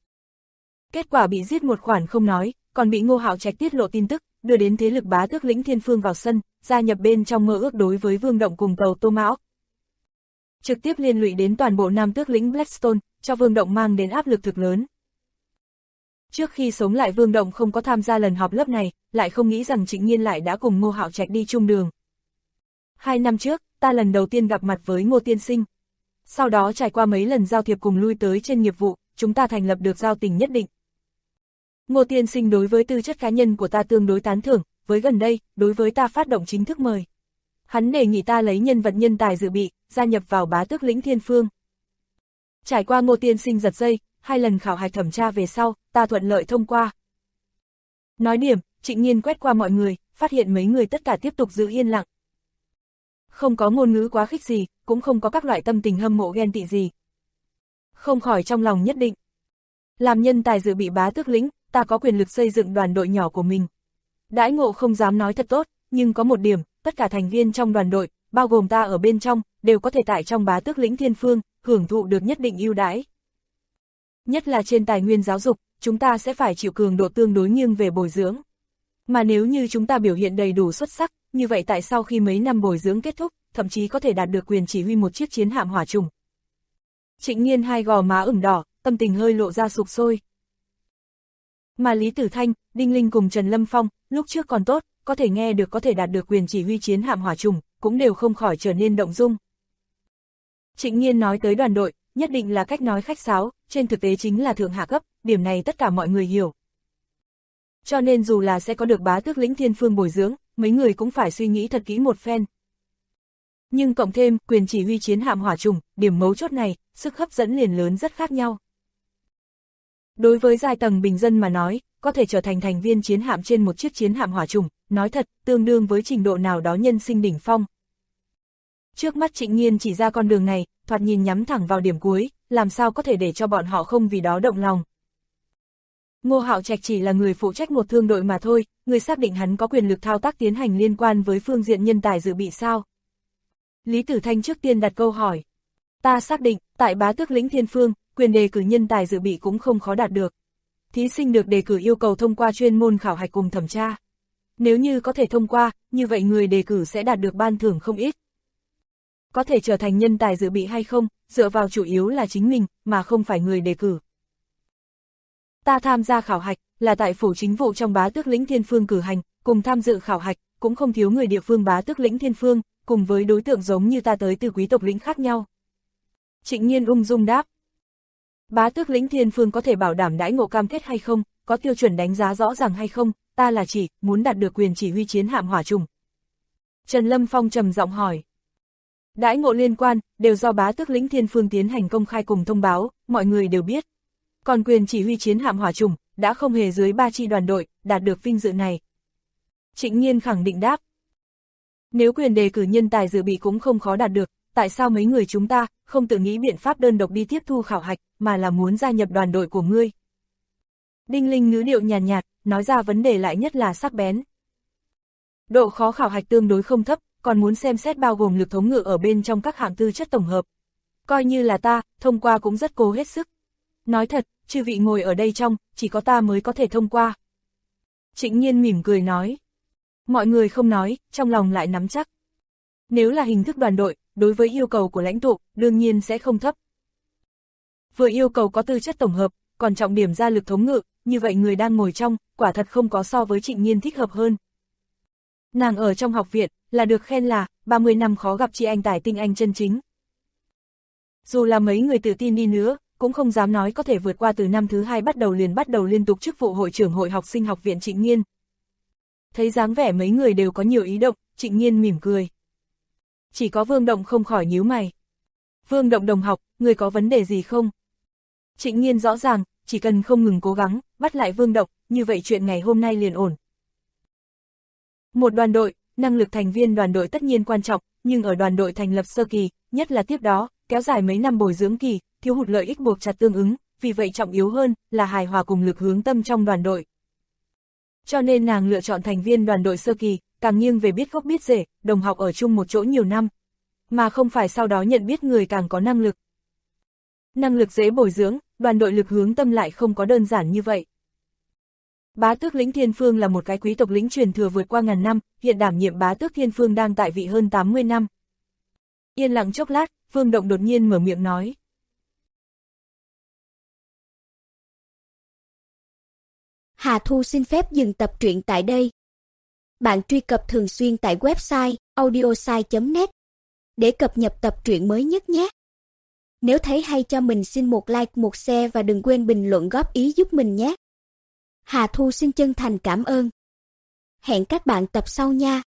Kết quả bị giết một khoản không nói, còn bị Ngô Hạo Trạch tiết lộ tin tức, đưa đến thế lực bá tước lĩnh Thiên Phương vào sân, gia nhập bên trong mơ ước đối với Vương Động cùng tàu Tô Mão. Trực tiếp liên lụy đến toàn bộ Nam Tước lĩnh Blackstone, cho Vương Động mang đến áp lực thực lớn. Trước khi sống lại Vương Động không có tham gia lần họp lớp này, lại không nghĩ rằng Trịnh Nhiên lại đã cùng Ngô Hạo Trạch đi chung đường. 2 năm trước, ta lần đầu tiên gặp mặt với Ngô tiên sinh. Sau đó trải qua mấy lần giao thiệp cùng lui tới trên nghiệp vụ, chúng ta thành lập được giao tình nhất định. Ngô tiên sinh đối với tư chất cá nhân của ta tương đối tán thưởng, với gần đây, đối với ta phát động chính thức mời. Hắn đề nghị ta lấy nhân vật nhân tài dự bị, gia nhập vào bá tước lĩnh Thiên Phương. Trải qua Ngô tiên sinh giật dây, 2 lần khảo hạch thẩm tra về sau, ta thuận lợi thông qua. Nói điểm, Trịnh Nhiên quét qua mọi người, phát hiện mấy người tất cả tiếp tục giữ yên lặng. Không có ngôn ngữ quá khích gì, cũng không có các loại tâm tình hâm mộ ghen tị gì. Không khỏi trong lòng nhất định. Làm nhân tài dự bị bá tước lĩnh, ta có quyền lực xây dựng đoàn đội nhỏ của mình. Đãi ngộ không dám nói thật tốt, nhưng có một điểm, tất cả thành viên trong đoàn đội, bao gồm ta ở bên trong, đều có thể tại trong bá tước lĩnh Thiên Phương, hưởng thụ được nhất định ưu đãi. Nhất là trên tài nguyên giáo dục, chúng ta sẽ phải chịu cường độ tương đối nghiêng về bồi dưỡng. Mà nếu như chúng ta biểu hiện đầy đủ xuất sắc, như vậy tại sau khi mấy năm bồi dưỡng kết thúc, thậm chí có thể đạt được quyền chỉ huy một chiếc chiến hạm hỏa trùng. Trịnh Nhiên hai gò má ửng đỏ, tâm tình hơi lộ ra sục sôi. Mà Lý Tử Thanh, Đinh Linh cùng Trần Lâm Phong, lúc trước còn tốt, có thể nghe được có thể đạt được quyền chỉ huy chiến hạm hỏa trùng, cũng đều không khỏi trở nên động dung. Trịnh Nhiên nói tới đoàn đội, nhất định là cách nói khách sáo, trên thực tế chính là thượng hạ cấp, điểm này tất cả mọi người hiểu. Cho nên dù là sẽ có được bá tước lĩnh Thiên Phương bồi dưỡng, mấy người cũng phải suy nghĩ thật kỹ một phen. Nhưng cộng thêm, quyền chỉ huy chiến hạm hỏa trùng, điểm mấu chốt này, sức hấp dẫn liền lớn rất khác nhau. Đối với giai tầng bình dân mà nói, có thể trở thành thành viên chiến hạm trên một chiếc chiến hạm hỏa trùng, nói thật, tương đương với trình độ nào đó nhân sinh đỉnh phong. Trước mắt Trịnh Nhiên chỉ ra con đường này, thoạt nhìn nhắm thẳng vào điểm cuối, làm sao có thể để cho bọn họ không vì đó động lòng. Ngô Hạo Trạch chỉ là người phụ trách một thương đội mà thôi, người xác định hắn có quyền lực thao tác tiến hành liên quan với phương diện nhân tài dự bị sao? Lý Tử Thanh trước tiên đặt câu hỏi. Ta xác định, tại Bá Tước lĩnh Thiên Phương, quyền đề cử nhân tài dự bị cũng không khó đạt được. Thí sinh được đề cử yêu cầu thông qua chuyên môn khảo hạch cùng thẩm tra. Nếu như có thể thông qua, như vậy người đề cử sẽ đạt được ban thưởng không ít. Có thể trở thành nhân tài dự bị hay không, dựa vào chủ yếu là chính mình, mà không phải người đề cử. Ta tham gia khảo hạch, là tại phủ chính vụ trong Bá Tước lĩnh Thiên Phương cử hành, cùng tham dự khảo hạch, cũng không thiếu người địa phương Bá Tước lĩnh Thiên Phương, cùng với đối tượng giống như ta tới từ quý tộc lĩnh khác nhau. Trịnh Nhiên ung dung đáp. Bá Tước lĩnh Thiên Phương có thể bảo đảm đãi ngộ cam kết hay không, có tiêu chuẩn đánh giá rõ ràng hay không, ta là chỉ, muốn đạt được quyền chỉ huy chiến hạm hỏa trùng. Trần Lâm Phong trầm giọng hỏi. Đãi ngộ liên quan, đều do Bá Tước lĩnh Thiên Phương tiến hành công khai cùng thông báo, mọi người đều biết. Còn quyền chỉ huy chiến hạm hỏa trùng, đã không hề dưới 3 chi đoàn đội, đạt được vinh dự này. Trịnh Nhiên khẳng định đáp. Nếu quyền đề cử nhân tài dự bị cũng không khó đạt được, tại sao mấy người chúng ta không tự nghĩ biện pháp đơn độc đi tiếp thu khảo hạch, mà là muốn gia nhập đoàn đội của ngươi? Đinh Linh ngữ điệu nhàn nhạt, nói ra vấn đề lại nhất là sắc bén. Độ khó khảo hạch tương đối không thấp, còn muốn xem xét bao gồm lực thống ngự ở bên trong các hạng tư chất tổng hợp. Coi như là ta, thông qua cũng rất cố hết sức. Nói thật, chư vị ngồi ở đây trong, chỉ có ta mới có thể thông qua. Trịnh Nhiên mỉm cười nói. Mọi người không nói, trong lòng lại nắm chắc. Nếu là hình thức đoàn đội, đối với yêu cầu của lãnh tụ, đương nhiên sẽ không thấp. Vừa yêu cầu có tư chất tổng hợp, còn trọng điểm ra lực thống ngự, như vậy người đang ngồi trong, quả thật không có so với Trịnh Nhiên thích hợp hơn. Nàng ở trong học viện, là được khen là, 30 năm khó gặp chị anh tài tinh anh chân chính. Dù là mấy người tự tin đi nữa, cũng không dám nói có thể vượt qua từ năm thứ 2 bắt đầu liên tục chức vụ hội trưởng hội học sinh học viện Trịnh Nhiên. Thấy dáng vẻ mấy người đều có nhiều ý động, Trịnh Nhiên mỉm cười. Chỉ có Vương Động không khỏi nhíu mày. Vương Động đồng học, người có vấn đề gì không? Trịnh Nhiên rõ ràng, chỉ cần không ngừng cố gắng, bắt lại Vương Động, như vậy chuyện ngày hôm nay liền ổn. Một đoàn đội, năng lực thành viên đoàn đội tất nhiên quan trọng, nhưng ở đoàn đội thành lập sơ kỳ, nhất là tiếp đó, kéo dài mấy năm bồi dưỡng kỳ, thiếu hụt lợi ích buộc chặt tương ứng, vì vậy trọng yếu hơn là hài hòa cùng lực hướng tâm trong đoàn đội. Cho nên nàng lựa chọn thành viên đoàn đội sơ kỳ, càng nghiêng về biết gốc biết rễ, đồng học ở chung một chỗ nhiều năm, mà không phải sau đó nhận biết người càng có năng lực. Năng lực dễ bồi dưỡng, đoàn đội lực hướng tâm lại không có đơn giản như vậy. Bá Tước lĩnh Thiên Phương là một cái quý tộc lĩnh truyền thừa vượt qua ngàn năm, hiện đảm nhiệm Bá Tước Thiên Phương đang tại vị hơn 80 năm. Yên lặng chốc lát, Vương Động đột nhiên mở miệng nói. Hà Thu xin phép dừng tập truyện tại đây. Bạn truy cập thường xuyên tại website audiosai.net để cập nhật tập truyện mới nhất nhé. Nếu thấy hay cho mình xin một like, một share và đừng quên bình luận góp ý giúp mình nhé. Hà Thu xin chân thành cảm ơn. Hẹn các bạn tập sau nha.